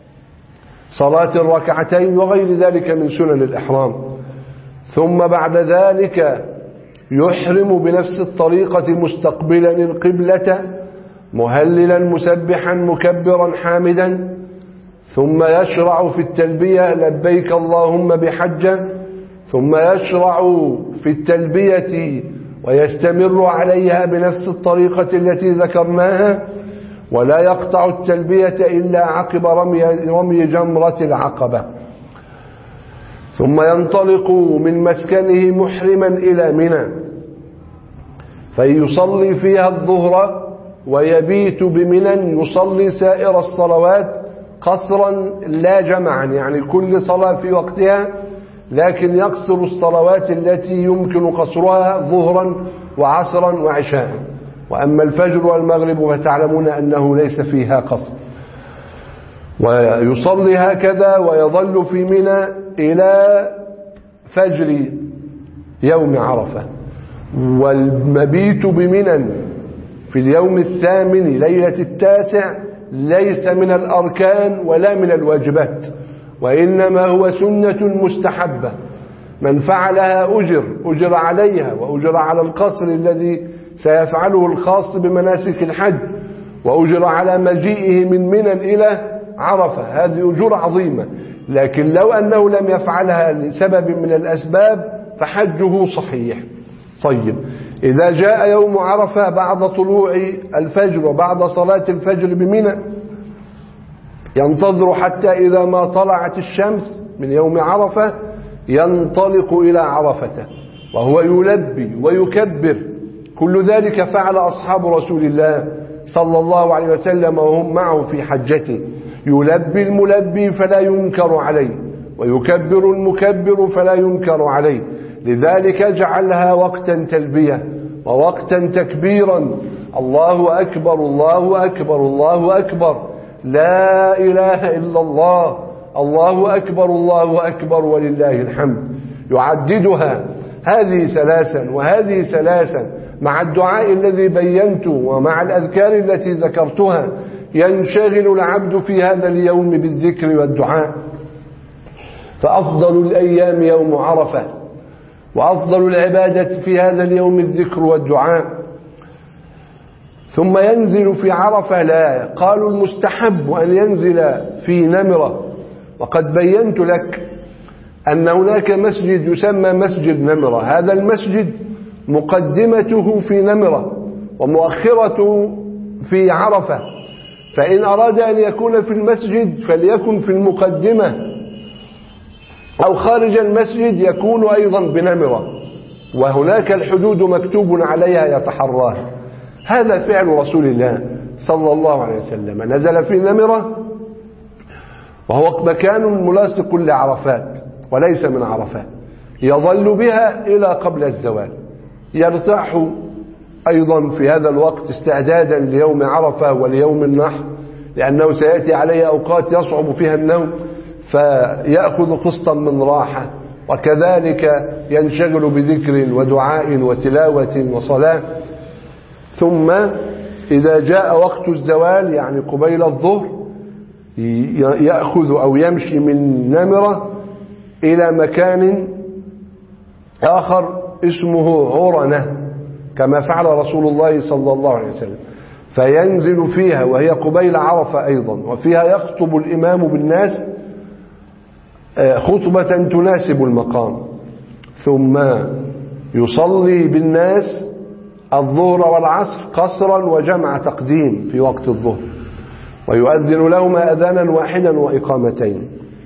الركعتين وغير ذلك من سنن الإحرام. ثم بعد ذلك يحرم بنفس الطريقة مستقبلا القبلة مهللا مسبحا مكبرا حامدا، ثم يشرع في التلبية لبيك اللهم بحجة، ثم يشرع في التلبية ويستمر عليها بنفس الطريقة التي ذكرناها، ولا يقطع التلبية إلا عقب رمي, رمي جمرة العقبة. ثم ينطلق من مسكنه محرما إلى منى فيصلي فيها الظهر ويبيت بمنى، يصلي سائر الصلوات قصرا لا جمعا، يعني كل صلاة في وقتها، لكن يقصر الصلوات التي يمكن قصرها ظهرا وعصرا وعشاء. وأما الفجر والمغرب فتعلمون أنه ليس فيها قصر. ويصلي هكذا ويظل في منى إلى فجر يوم عرفة. والمبيت بمنى في اليوم الثامن ليلة التاسع ليس من الأركان ولا من الواجبات، وإنما هو سنة مستحبة، من فعلها أجر أجر عليها، وأجر على القصر الذي سيفعله الخاص بمناسك الحج، وأجر على مجيئه من منى إلى عرفة، هذه أجور عظيمة. لكن لو أنه لم يفعلها لسبب من الأسباب فحجه صحيح. طيب، إذا جاء يوم عرفة بعد طلوع الفجر وبعد صلاة الفجر بمنى ينتظر حتى إذا ما طلعت الشمس من يوم عرفة ينطلق إلى عرفة وهو يلبي ويكبر. كل ذلك فعل أصحاب رسول الله صلى الله عليه وسلم وهم معه في حجته. يلبي الملبي فلا ينكر عليه، ويكبر المكبر فلا ينكر عليه. لذلك اجعلها وقتا تلبية ووقتا تكبيرا. الله أكبر الله أكبر الله أكبر، لا إله إلا الله، الله أكبر الله أكبر ولله الحمد. يعددها هذه ثلاثا وهذه ثلاثا مع الدعاء الذي بينته ومع الأذكار التي ذكرتها ينشغل العبد في هذا اليوم بالذكر والدعاء. فأفضل الأيام يوم عرفة، وأفضل العبادة في هذا اليوم الذكر والدعاء. ثم ينزل في عرفة، لا، قالوا المستحب أن ينزل في نمرة، وقد بينت لك أن هناك مسجد يسمى مسجد نمرة. هذا المسجد مقدمته في نمرة ومؤخرته في عرفة، فإن أراد أن يكون في المسجد فليكن في المقدمة، أو خارج المسجد يكون أيضا بنمرة، وهناك الحدود مكتوب عليها يتحراها. هذا فعل رسول الله صلى الله عليه وسلم، نزل في نمرة وهو مكان ملاصق لعرفات وليس من عرفات، يظل بها إلى قبل الزوال، يرتاح أيضا في هذا الوقت استعدادا ليوم عرفة وليوم النحر، لأنه سيأتي عليه أوقات يصعب فيها النوم، فيأخذ قسطا من راحة، وكذلك ينشغل بذكر ودعاء وتلاوة وصلاة. ثم إذا جاء وقت الزوال يعني قبيل الظهر يأخذ أو يمشي من نمرة إلى مكان آخر اسمه عرنة كما فعل رسول الله صلى الله عليه وسلم، فينزل فيها وهي قبيل عرفة أيضا، وفيها يخطب الإمام بالناس خطبة تناسب المقام، ثم يصلي بالناس الظهر والعصر قصرا وجمع تقديم في وقت الظهر، ويؤذن لهما أذانا واحدا وإقامتين.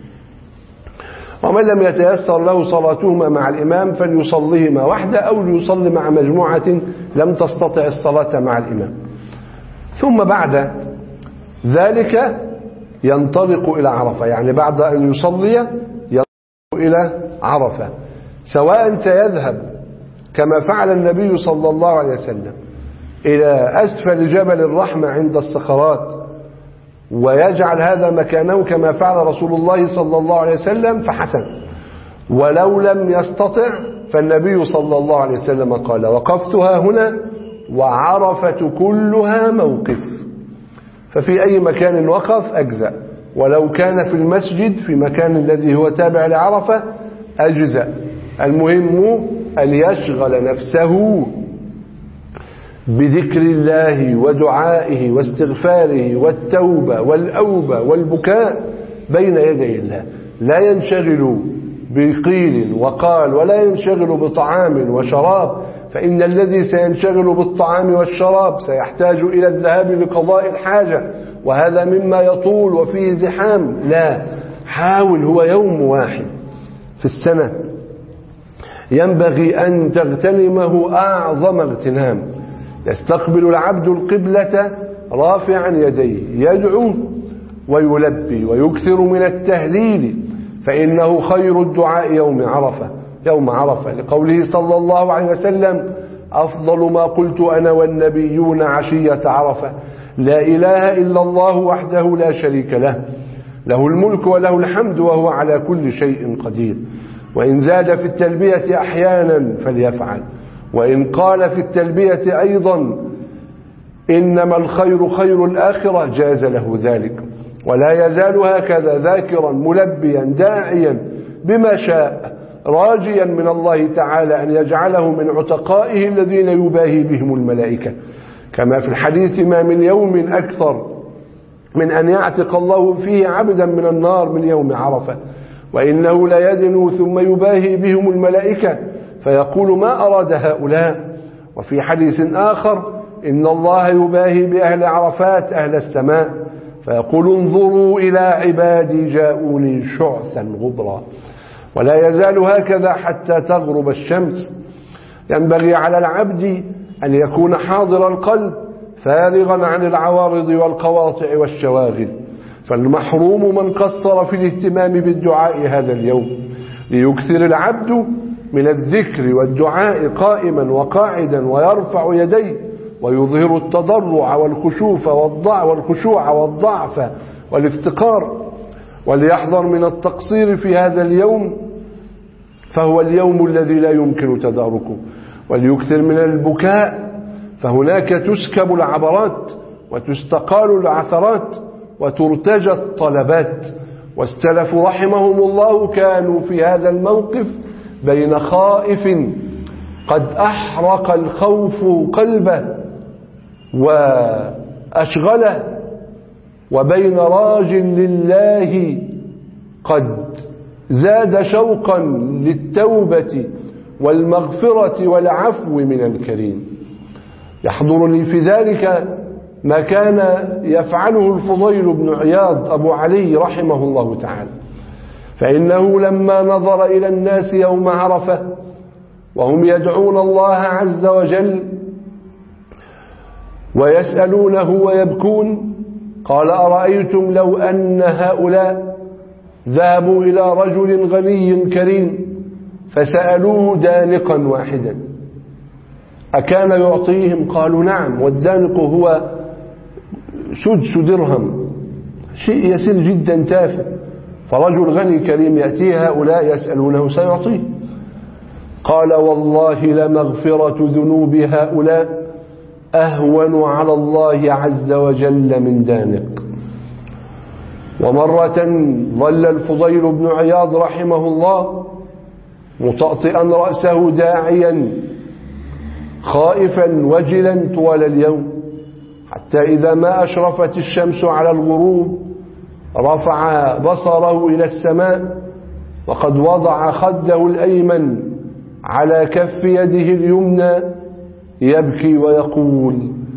ومن لم يتيسر له صلاتهما مع الإمام فليصليهما وحده أو ليصلي مع مجموعة لم تستطع الصلاة مع الإمام. ثم بعد ذلك ينطلق إلى عرفة، يعني بعد أن يصلي ينطلق إلى عرفة، سواء سيذهب كما فعل النبي صلى الله عليه وسلم إلى أسفل جبل الرحمة عند الصخرات ويجعل هذا مكانه كما فعل رسول الله صلى الله عليه وسلم فحسن، ولو لم يستطع فالنبي صلى الله عليه وسلم قال: وقفتها هنا وعرفة كلها موقف. ففي أي مكان وقف أجزأ، ولو كان في المسجد في مكان الذي هو تابع لعرفة أجزأ. المهم أن يشغل نفسه بذكر الله ودعائه واستغفاره والتوبة والأوبة والبكاء بين يدي الله، لا ينشغل بقيل وقال، ولا ينشغل بطعام وشراب، فإن الذي سينشغل بالطعام والشراب سيحتاج إلى الذهاب لقضاء الحاجة، وهذا مما يطول وفيه زحام. لا، حاول، هو يوم واحد في السنة ينبغي أن تغتنمه أعظم اغتنام. يستقبل العبد القبلة رافعا يديه، يدعو ويلبي ويكثر من التهليل، فإنه خير الدعاء يوم عرفة يوم عرفة لقوله صلى الله عليه وسلم: أفضل ما قلت أنا والنبيون عشية عرفة لا إله إلا الله وحده لا شريك له، له الملك وله الحمد وهو على كل شيء قدير. وإن زاد في التلبية أحيانا فليفعل، وإن قال في التلبية أيضا إنما الخير خير الآخرة جاز له ذلك، ولا يزال هكذا ذاكرا ملبيا داعيا بما شاء، راجيا من الله تعالى أن يجعله من عتقائه الذين يباهي بهم الملائكة، كما في الحديث: ما من يوم أكثر من أن يعتق الله فيه عبدا من النار من يوم عرفة، وإنه لا يدنو ثم يباهي بهم الملائكة فيقول: ما أراد هؤلاء. وفي حديث آخر: إن الله يباهي بأهل عرفات أهل السماء فيقول: انظروا إلى عبادي جاءوني شعثا غبرا. ولا يزال هكذا حتى تغرب الشمس. ينبغي على العبد أن يكون حاضر القلب فارغا عن العوارض والقواطع والشواغل، فالمحروم من قصر في الاهتمام بالدعاء هذا اليوم، ليكثر العبد من الذكر والدعاء قائما وقاعدا، ويرفع يديه ويظهر التضرع والخشوع والضع والخشوع والضعف والافتقار، وليحذر من التقصير في هذا اليوم فهو اليوم الذي لا يمكن تداركه. وليكثر من البكاء، فهناك تسكب العبرات وتستقال العثرات وترتجى الطلبات. والسلف رحمهم الله كانوا في هذا الموقف بين خائف قد أحرق الخوف قلبه وأشغله، وبين راج لله قد زاد شوقا للتوبة والمغفرة والعفو من الكريم. يحضر لي في ذلك ما كان يفعله الفضيل بن عياض أبو علي رحمه الله تعالى، فإنه لما نظر إلى الناس يوم عرفة وهم يدعون الله عز وجل ويسألونه ويبكون، قال: أرأيتم لو أن هؤلاء ذهبوا إلى رجل غني كريم فسألوه دانقا واحدا أكان يعطيهم؟ قالوا: نعم. والدانق هو سدس درهم، شيء يسير جدا تافه، فرجل غني كريم يأتي هؤلاء يسألونه سيعطيه. قال: والله لمغفرة ذنوب هؤلاء أهون على الله عز وجل من دانق. ومرة ظل الفضيل بن عياض رحمه الله مطأطئا رأسه داعيا خائفا وجلا طوال اليوم، حتى إذا ما أشرفت الشمس على الغروب رفع بصره إلى السماء وقد وضع خده الأيمن على كف يده اليمنى يبكي ويقول: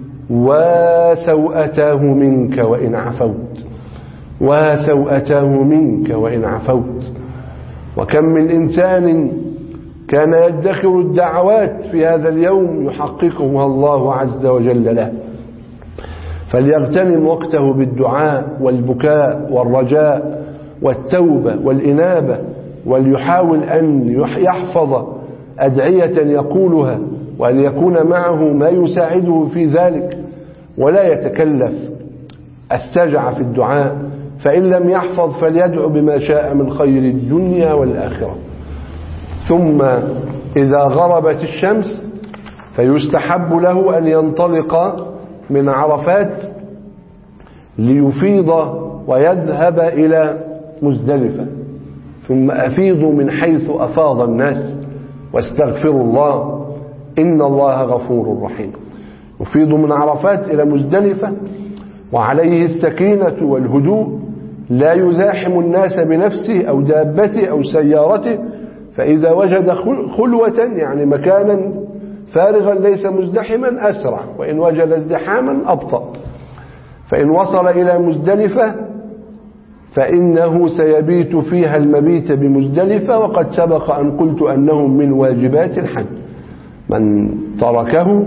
وسوءتاه منك وإن عفوت، وسوءتاه منك وإن عفوت. وكم من إنسان كان يدخر الدعوات في هذا اليوم يحققها الله عز وجل له. فليغتنم وقته بالدعاء والبكاء والرجاء والتوبة والإنابة، وليحاول أن يحفظ أدعية يقولها وأن يكون معه ما يساعده في ذلك، ولا يتكلف السجع في الدعاء، فإن لم يحفظ فليدعو بما شاء من خير الدنيا والآخرة. ثم إذا غربت الشمس فيستحب له أن ينطلق من عرفات ليفيض ويذهب إلى مزدلفة. ثم أفيضوا من حيث أفاض الناس واستغفروا الله إن الله غفور رحيم. يفيض من عرفات إلى مزدلفة وعليه السكينة والهدوء، لا يزاحم الناس بنفسه أو دابته أو سيارته، فإذا وجد خلوة يعني مكانا فارغا ليس مزدحما أسرع، وإن وجد ازدحاما أبطأ. فإن وصل إلى مزدلفة فإنه سيبيت فيها المبيت بمزدلفة، وقد سبق أن قلت أنه من واجبات الحج، من تركه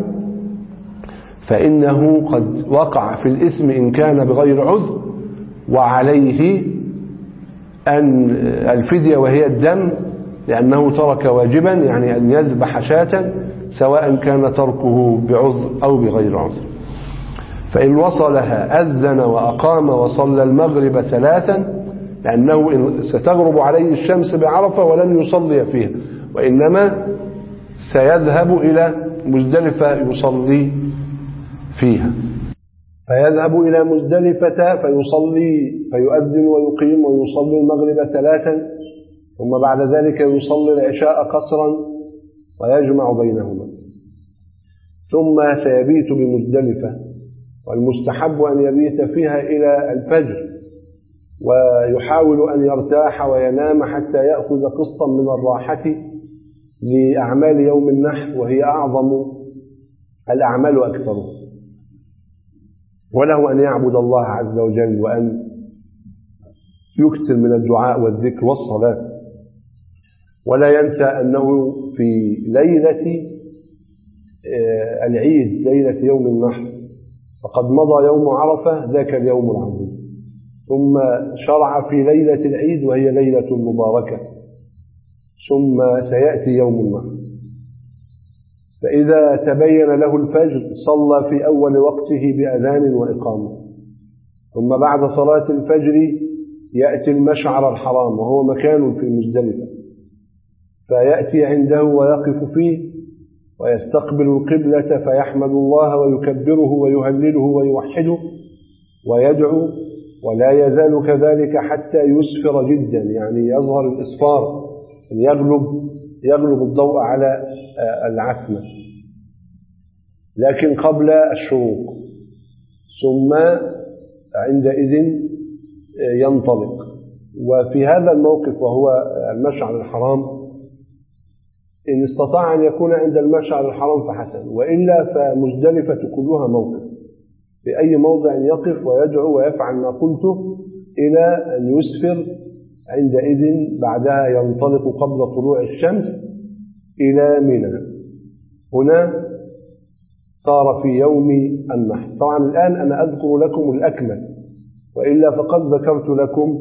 فإنه قد وقع في الإثم إن كان بغير عذر، وعليه أن الفدية وهي الدم، لأنه ترك واجبا، يعني أن يذبح شاة سواء كان تركه بعذر أو بغير عذر. فإن وصلها أذن وأقام وصلى المغرب ثلاثا، لأنه ستغرب عليه الشمس بعرفة ولن يصلي فيها، وإنما سيذهب إلى مزدلفة يصلي فيها. فيذهب إلى مزدلفة فيصلي فيؤذن ويقيم ويصلي المغرب ثلاثا، ثم بعد ذلك يصلي العشاء قصرا ويجمع بينهما، ثم سيبيت بمزدلفة، والمستحب أن يبيت فيها إلى الفجر، ويحاول أن يرتاح وينام حتى يأخذ قسطا من الراحة لأعمال يوم النحر، وهي أعظم الأعمال وأكثرها. وله أن يعبد الله عز وجل وأن يكثر من الدعاء والذكر والصلاة، ولا ينسى أنه في ليلة العيد ليلة يوم النحر فقد مضى يوم عرفة ذاك اليوم العظيم، ثم شرع في ليلة العيد وهي ليلة مباركة، ثم سيأتي يوم النحر. فإذا تبين له الفجر صلى في أول وقته بأذان وإقامة، ثم بعد صلاة الفجر يأتي المشعر الحرام وهو مكان في مزدلفة، فيأتي عنده ويقف فيه ويستقبل القبلة فيحمد الله ويكبره ويهلله ويوحده ويدعو، ولا يزال كذلك حتى يسفر جدا، يعني يظهر الإسفار، يغلب يغلب الضوء على العتمة، لكن قبل الشروق. ثم عندئذ ينطلق. وفي هذا الموقف وهو المشعر الحرام، إن استطاع أن يكون عند المشعر الحرام فحسن، وإلا فمزدلفة كلها موقف، في أي موضع يقف ويدعو ويفعل ما قلته إلى أن يسفر. عندئذ بعدها ينطلق قبل طلوع الشمس إلى منى. هنا صار في يوم النحر. طبعا الآن أنا أذكر لكم الأكمل، وإلا فقد ذكرت لكم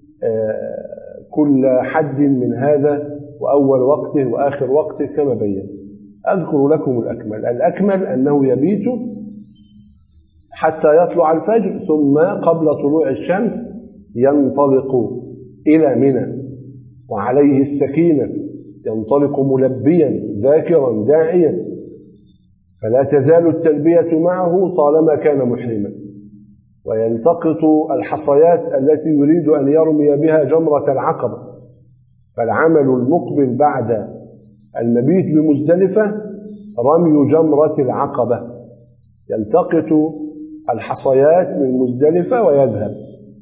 كل حد من هذا، وأول وقته وآخر وقته كما بين. أذكر لكم الأكمل. الأكمل أنه يبيت حتى يطلع الفجر، ثم قبل طلوع الشمس ينطلق إلى منى، وعليه السكينة، ينطلق ملبيا ذاكرا داعيا، فلا تزال التلبية معه طالما كان محرما. ويلتقط الحصيات التي يريد أن يرمي بها جمرة العقبة. فالعمل المقبل بعد المبيت بمزدلفة رمي جمرة العقبة، يلتقط الحصيات من مزدلفة ويذهب.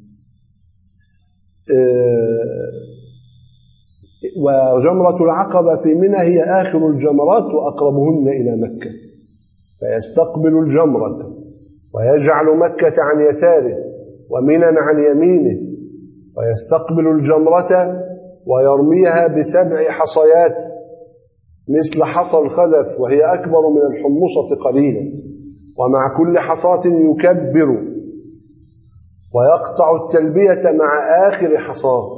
وجمرة العقبة في منى هي آخر الجمرات وأقربهن إلى مكة، فيستقبل الجمرة ويجعل مكة عن يساره ومنى عن يمينه، ويستقبل الجمرة ويرميها بسبع حصيات مثل حصى الخذف، وهي أكبر من الحمصة قليلا، ومع كل حصاة يكبر ويقطع التلبية مع آخر حصاة.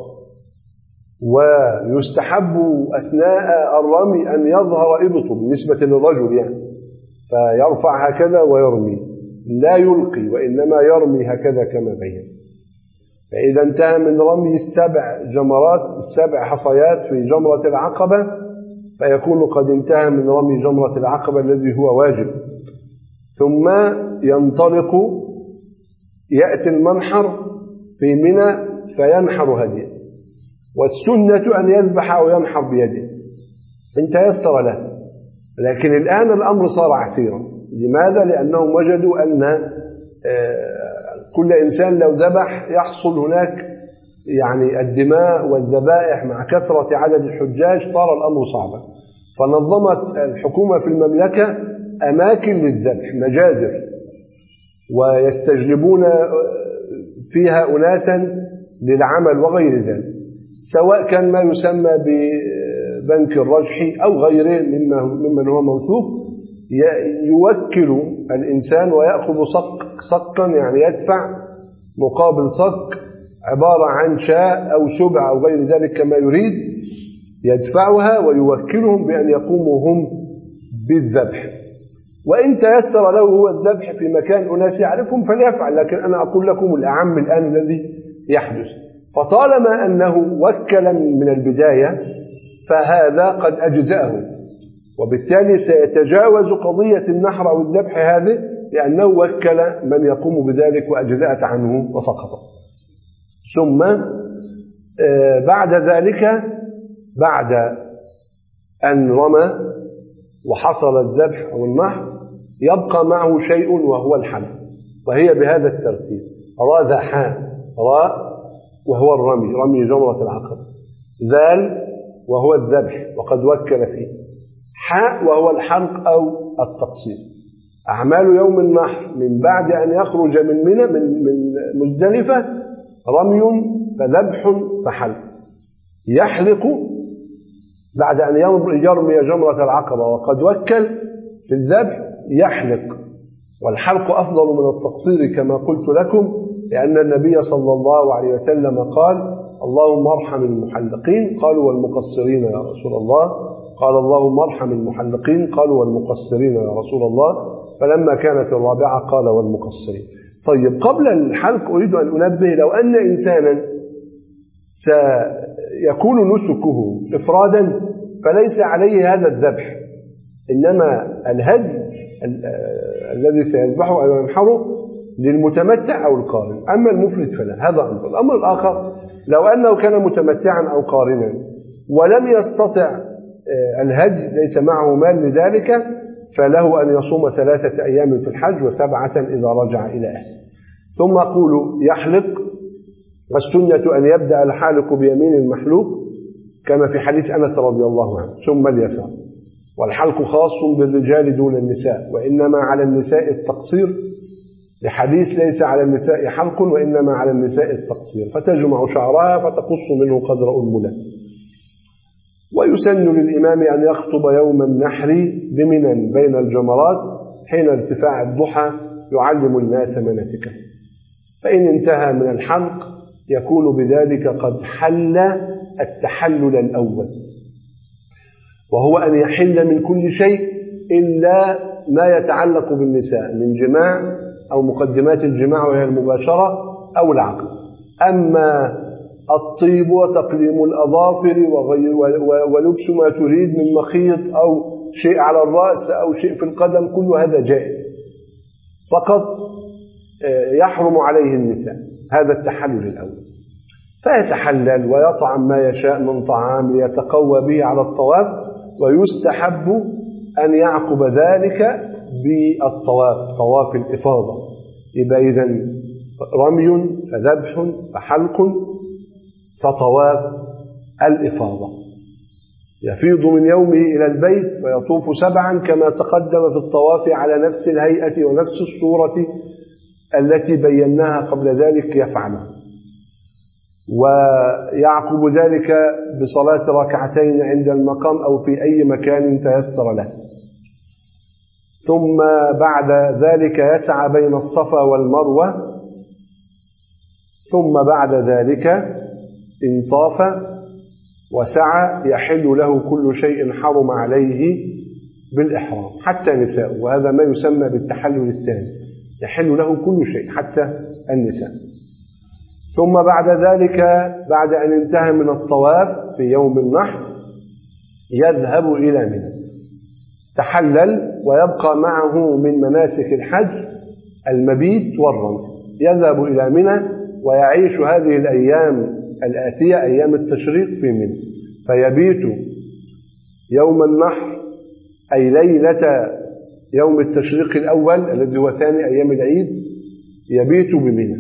ويستحب أثناء الرمي أن يظهر إبطه بالنسبة للرجل، يعني فيرفع هكذا ويرمي، لا يلقي وإنما يرمي هكذا كما بين. فإذا انتهى من رمي السبع جمرات السبع حصيات في جمرة العقبة، فيكون قد انتهى من رمي جمرة العقبة الذي هو واجب. ثم ينطلق يأتي المنحر في منى فينحر هديه، والسنة أن يذبح أو ينحر بيده إن تيسر له. لكن الآن الأمر صار عسيرا. لماذا؟ لأنهم وجدوا أن كل إنسان لو ذبح يحصل هناك يعني الدماء والذبائح مع كثرة عدد الحجاج، صار الأمر صعبا. فنظمت الحكومة في المملكة أماكن للذبح، مجازر، ويستجلبون فيها أناسا للعمل وغير ذلك، سواء كان ما يسمى ببنك الرجح أو غيره ممن هو موثوق. يوكل الإنسان ويأخذ صك صكا، يعني يدفع مقابل صك عبارة عن شاء أو سبع أو غير ذلك كما يريد، يدفعها ويوكلهم بأن يقوموا هم بالذبح. وإن تيسر له هو الذبح في مكان أناس يعرفهم فليفعل، لكن أنا أقول لكم الأعم الآن الذي يحدث. فطالما أنه وكل من البداية فهذا قد أجزأه، وبالتالي سيتجاوز قضية النحر أو الذبح هذه، لأنه وكل من يقوم بذلك وأجزأت عنه وسقط. ثم بعد ذلك، بعد أن رمى وحصل الذبح أو النحر، يبقى معه شيء وهو الحل، وهي بهذا الترتيب: راء ذا حاء، راء وهو الرمي، رمي جمرة العقبة، ذال وهو الذبح وقد وكل فيه، حاء وهو الحلق أو التقصير. أعمال يوم النحر من بعد أن يخرج من منى من من مزدلفة: رمي فذبح فحلق. يحلق بعد أن يرمي جمرة العقبة وقد وكل في الذبح، يحلق، والحلق أفضل من التقصير كما قلت لكم، لأن النبي صلى الله عليه وسلم قال: اللهم ارحم المحلقين، قالوا والمقصرين يا رسول الله، قال: اللهم ارحم المحلقين، قالوا والمقصرين يا رسول الله، فلما كانت الرابعة قال: والمقصرين. طيب، قبل الحلق أريد أن أنبه: لو أن إنسانا سيكون نسكه إفرادا فليس عليه هذا الذبح، إنما الهدي الذي سيذبحه أو ينحره للمتمتع أو القارن. أما المفرد فلا. هذا أمر. الأمر الآخر، لو أنه كان متمتعا أو قارنا ولم يستطع الهدي، ليس معه مال لذلك، فله أن يصوم ثلاثة أيام في الحج وسبعة إذا رجع إلى أهله. ثم أقول يحلق، والسنة أن يبدأ الحالق بيمين المحلوق كما في حديث أنس رضي الله عنه ثم اليسار. والحلق خاص بالرجال دون النساء، وإنما على النساء التقصير، لحديث ليس على النساء حلق وإنما على النساء التقصير، فتجمع شعرها فتقص منه قدر أنملة. ويسن للإمام أن يخطب يوم النحر بمنى بين الجمرات حين ارتفاع الضحى يعلم الناس مناسكه. فإن انتهى من الحلق يكون بذلك قد حل التحلل الأول، وهو أن يحل من كل شيء إلا ما يتعلق بالنساء من جماع أو مقدمات الجماع وهي المباشرة أو العقد. أما الطيب وتقليم الأظافر ولبس ما تريد من مخيط أو شيء على الرأس أو شيء في القدم كل هذا جائز، فقط يحرم عليه النساء. هذا التحلل الأول. فيتحلل ويطعم ما يشاء من طعام ليتقوى به على الطواف، ويستحب أن يعقب ذلك بالطواف، طواف الإفاضة. يبقى إذن رمي فذبح فحلق فطواف الإفاضة. يفيض من يومه إلى البيت ويطوف سبعا كما تقدم في الطواف على نفس الهيئة ونفس الصورة التي بيناها قبل ذلك يفعلها، ويعقب ذلك بصلاة ركعتين عند المقام أو في أي مكان تيسر له. ثم بعد ذلك يسعى بين الصفا والمروة، ثم بعد ذلك إن طاف وسعى يحل له كل شيء حرم عليه بالإحرام حتى نساء، وهذا ما يسمى بالتحلل الثاني، يحل له كل شيء حتى النساء. ثم بعد ذلك بعد أن انتهى من الطواف في يوم النحر يذهب إلى منى، تحلل ويبقى معه من مناسك الحج المبيت والرمي. يذهب إلى منى ويعيش هذه الأيام الآتية أيام التشريق في منى، فيبيت يوم النحر أي ليلة يوم التشريق الأول الذي هو ثاني أيام العيد، يبيت بمنى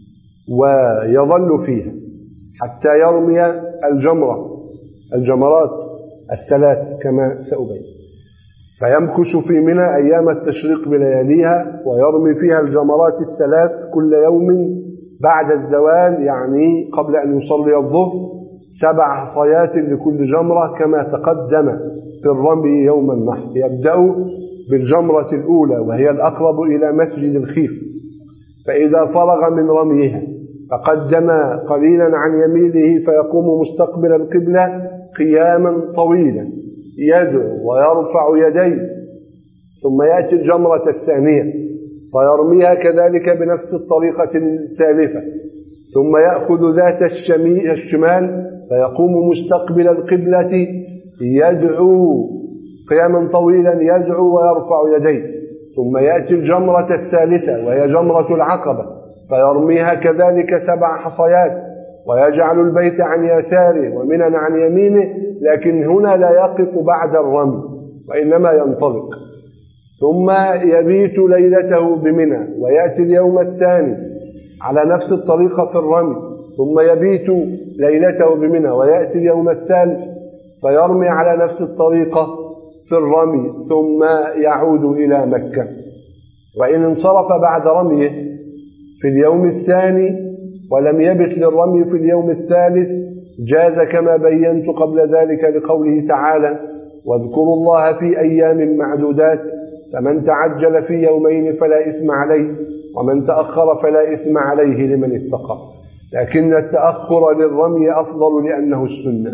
ويظل فيها حتى يرمي الجمرة الجمرات الثلاث كما سأبين. فيمكث في منى أيام التشريق بلياليها ويرمي فيها الجمرات الثلاث كل يوم بعد الزوال، يعني قبل أن يصلي الظهر، سبع حصيات لكل جمرة كما تقدم في الرمي يوم النحر. يبدأ بالجمرة الأولى وهي الأقرب إلى مسجد الخيف، فإذا فرغ من رميها فقدم قليلا عن يمينه فيقوم مستقبل القبلة قياما طويلا يدعو ويرفع يديه، ثم يأتي الجمرة الثانية فيرميها كذلك بنفس الطريقة السالفة، ثم يأخذ ذات الشمال فيقوم مستقبل القبلة يدعو قياما طويلا يدعو ويرفع يديه، ثم يأتي الجمرة الثالثة وهي جمرة العقبة فيرميها كذلك سبع حصيات ويجعل البيت عن يساره ومنى عن يمينه، لكن هنا لا يقف بعد الرمي وإنما ينطلق، ثم يبيت ليلته بمنى ويأتي اليوم الثاني على نفس الطريقة في الرمي، ثم يبيت ليلته بمنى ويأتي اليوم الثالث فيرمي على نفس الطريقة في الرمي، ثم يعود إلى مكة. وإن انصرف بعد رميه في اليوم الثاني ولم يبت للرمي في اليوم الثالث جاز كما بينت قبل ذلك لقوله تعالى: واذكروا الله في أيام معدودات، فمن تعجل في يومين فلا إثم عليه ومن تأخر فلا إثم عليه لمن اتقى، لكن التأخر للرمي أفضل لأنه السنة.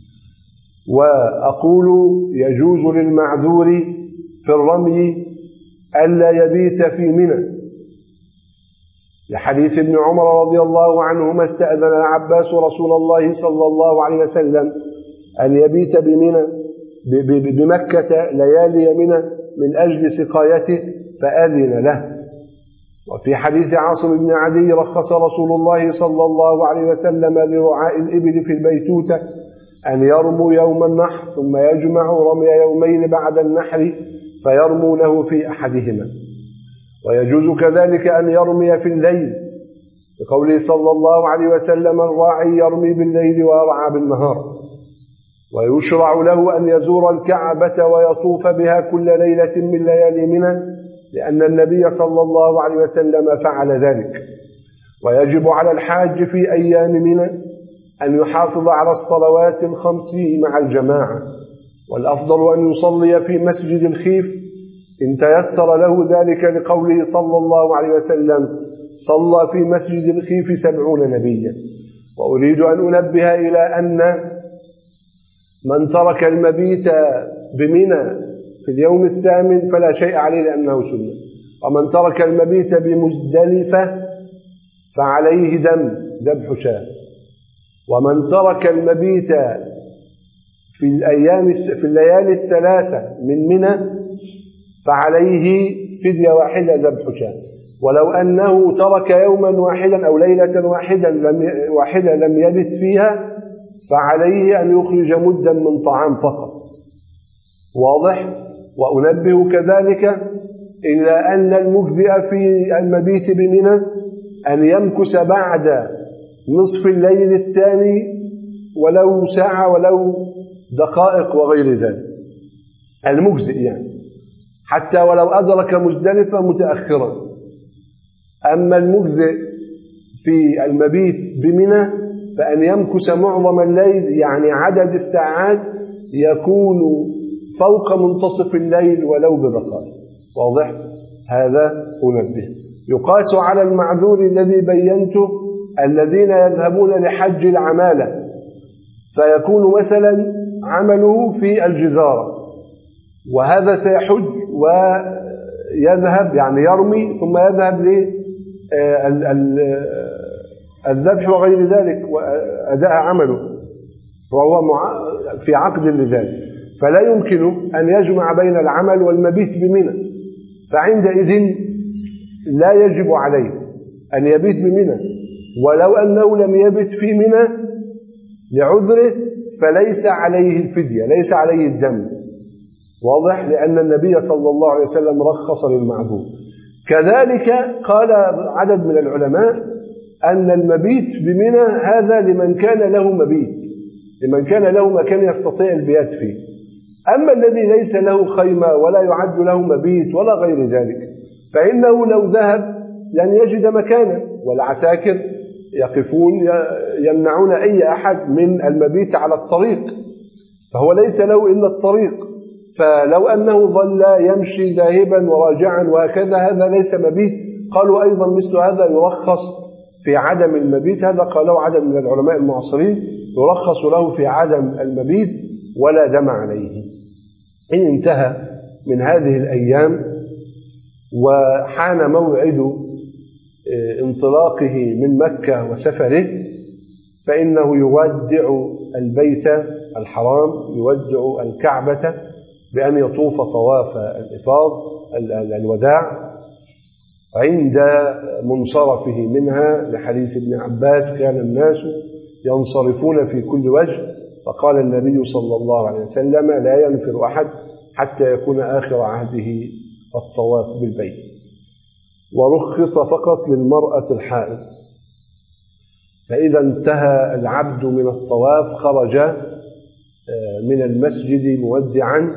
وأقول يجوز للمعذور في الرمي ألا يبيت في منى، لحديث ابن عمر رضي الله عنهما استأذن العباس رسول الله صلى الله عليه وسلم أن يبيت بمنى بمكة ليالي منى من أجل سقايته فأذن له. وفي حديث عاصم بن عدي رخص رسول الله صلى الله عليه وسلم لرعاء الإبل في البيتوتة أن يرموا يوم النحر ثم يجمعوا رمي يومين بعد النحر فيرمونه في أحدهما. ويجوز كذلك أن يرمي في الليل بقوله صلى الله عليه وسلم الراعي يرمي بالليل ويرعى بالنهار. ويشرع له أن يزور الكعبة ويطوف بها كل ليلة من ليالي منى لأن النبي صلى الله عليه وسلم فعل ذلك. ويجب على الحاج في أيام منى أن يحافظ على الصلوات الخمس مع الجماعة، والأفضل أن يصلي في مسجد الخيف إن تيسر له ذلك لقوله صلى الله عليه وسلم صلى في مسجد الخيف سبعون نبيا. وأريد أن أنبه إلى أن من ترك المبيت بمنى في اليوم الثامن فلا شيء عليه لأنه سنة، ومن ترك المبيت بمزدلفة فعليه دم ذبح شاة، ومن ترك المبيت في الأيام في الليالي الثلاثة من منى فعليه فدية واحدة ذبح شاة. ولو أنه ترك يوما واحدا أو ليلة واحدا لم واحدة لم يبت فيها فعليه أن يخرج مدا من طعام فقط. واضح؟ وأنبه كذلك إلا أن المجزئ في المبيت بمنى أن يمكث بعد نصف الليل الثاني ولو ساعة ولو دقائق وغير ذلك، المجزئ يعني حتى ولو أدرك مزدلفة متأخرا. أما المجزئ في المبيت بمنى فأن يمكث معظم الليل يعني عدد الساعات يكون فوق منتصف الليل ولو بدقائق. واضح؟ هذا أنبه. يقاس على المعذور الذي بينته الذين يذهبون لحج العمالة فيكون مثلا عمله في الجزارة وهذا سيحج ويذهب يعني يرمي ثم يذهب للذبح وغير ذلك وأداء عمله وهو في عقد لذلك، فلا يمكن أن يجمع بين العمل والمبيت بمنى، فعندئذ لا يجب عليه أن يبيت بمنى، ولو أنه لم يبت في منى لعذره فليس عليه الفدية، ليس عليه الدم. واضح؟ لأن النبي صلى الله عليه وسلم رخص للمعذور. كذلك قال عدد من العلماء أن المبيت بمنى هذا لمن كان له مبيت، لمن كان له مكان يستطيع البيات فيه. أما الذي ليس له خيمة ولا يعد له مبيت ولا غير ذلك فإنه لو ذهب لن يجد مكانا، والعساكر يقفون يمنعون أي أحد من المبيت على الطريق، فهو ليس له إلا الطريق، فلو أنه ظل يمشي ذاهبا وراجعا وهكذا هذا ليس مبيت. قالوا أيضا مثل هذا يرخص في عدم المبيت، هذا قالوا عدد من العلماء المعاصرين يرخص له في عدم المبيت ولا دم عليه. إن انتهى من هذه الأيام وحان موعد انطلاقه من مكة وسفره فإنه يودع البيت الحرام، يودع الكعبة بأن يطوف طواف الإفاض الوداع عند منصرفه منها، لحديث ابن عباس كان الناس ينصرفون في كل وجه، فقال النبي صلى الله عليه وسلم لا ينفر أحد حتى يكون آخر عهده الطواف بالبيت. ورخص فقط للمرأة الحائض، فإذا انتهى العبد من الطواف خرج من المسجد مودعا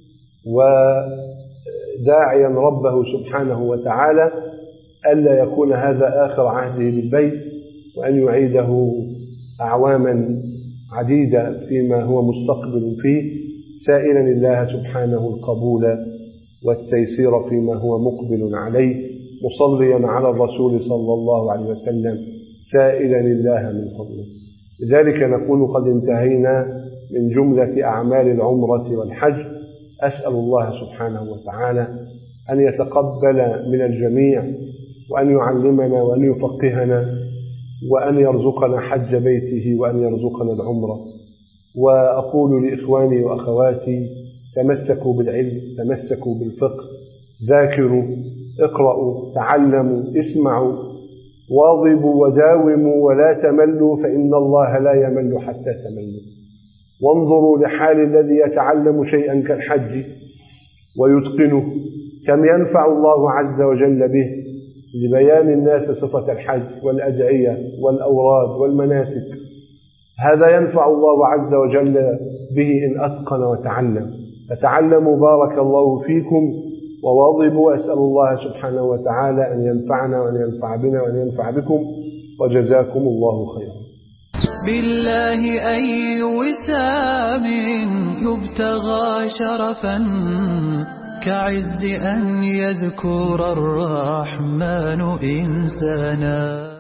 وداعيا ربه سبحانه وتعالى ألا يكون هذا آخر عهده بالبيت، وأن يعيده أعواما عديدة فيما هو مستقبل فيه، سائلا الله سبحانه القبول والتيسير فيما هو مقبل عليه، مصليا على الرسول صلى الله عليه وسلم، سائلا الله من فضله. لذلك نكون قد انتهينا من جملة أعمال العمرة والحج. أسأل الله سبحانه وتعالى أن يتقبل من الجميع وأن يعلمنا وأن يفقهنا وأن يرزقنا حج بيته وأن يرزقنا العمرة، وأقول لإخواني وأخواتي تمسكوا بالعلم، تمسكوا بالفقه، ذاكروا، اقرأوا، تعلموا، اسمعوا، واظبوا وداوموا ولا تملوا، فإن الله لا يمل حتى تملوا. وانظروا لحال الذي يتعلم شيئا كالحج ويتقنه كم ينفع الله عز وجل به لبيان الناس صفة الحج والأدعية والأوراد والمناسك. هذا ينفع الله عز وجل به إن أتقن وتعلم. فتعلموا بارك الله فيكم وواظبوا. أسأل الله سبحانه وتعالى أن ينفعنا وأن ينفع بنا وأن ينفع بكم، وجزاكم الله خيرا. بالله أي وسام يبتغى شرفا كعز أن يذكر الرحمن إنسانا.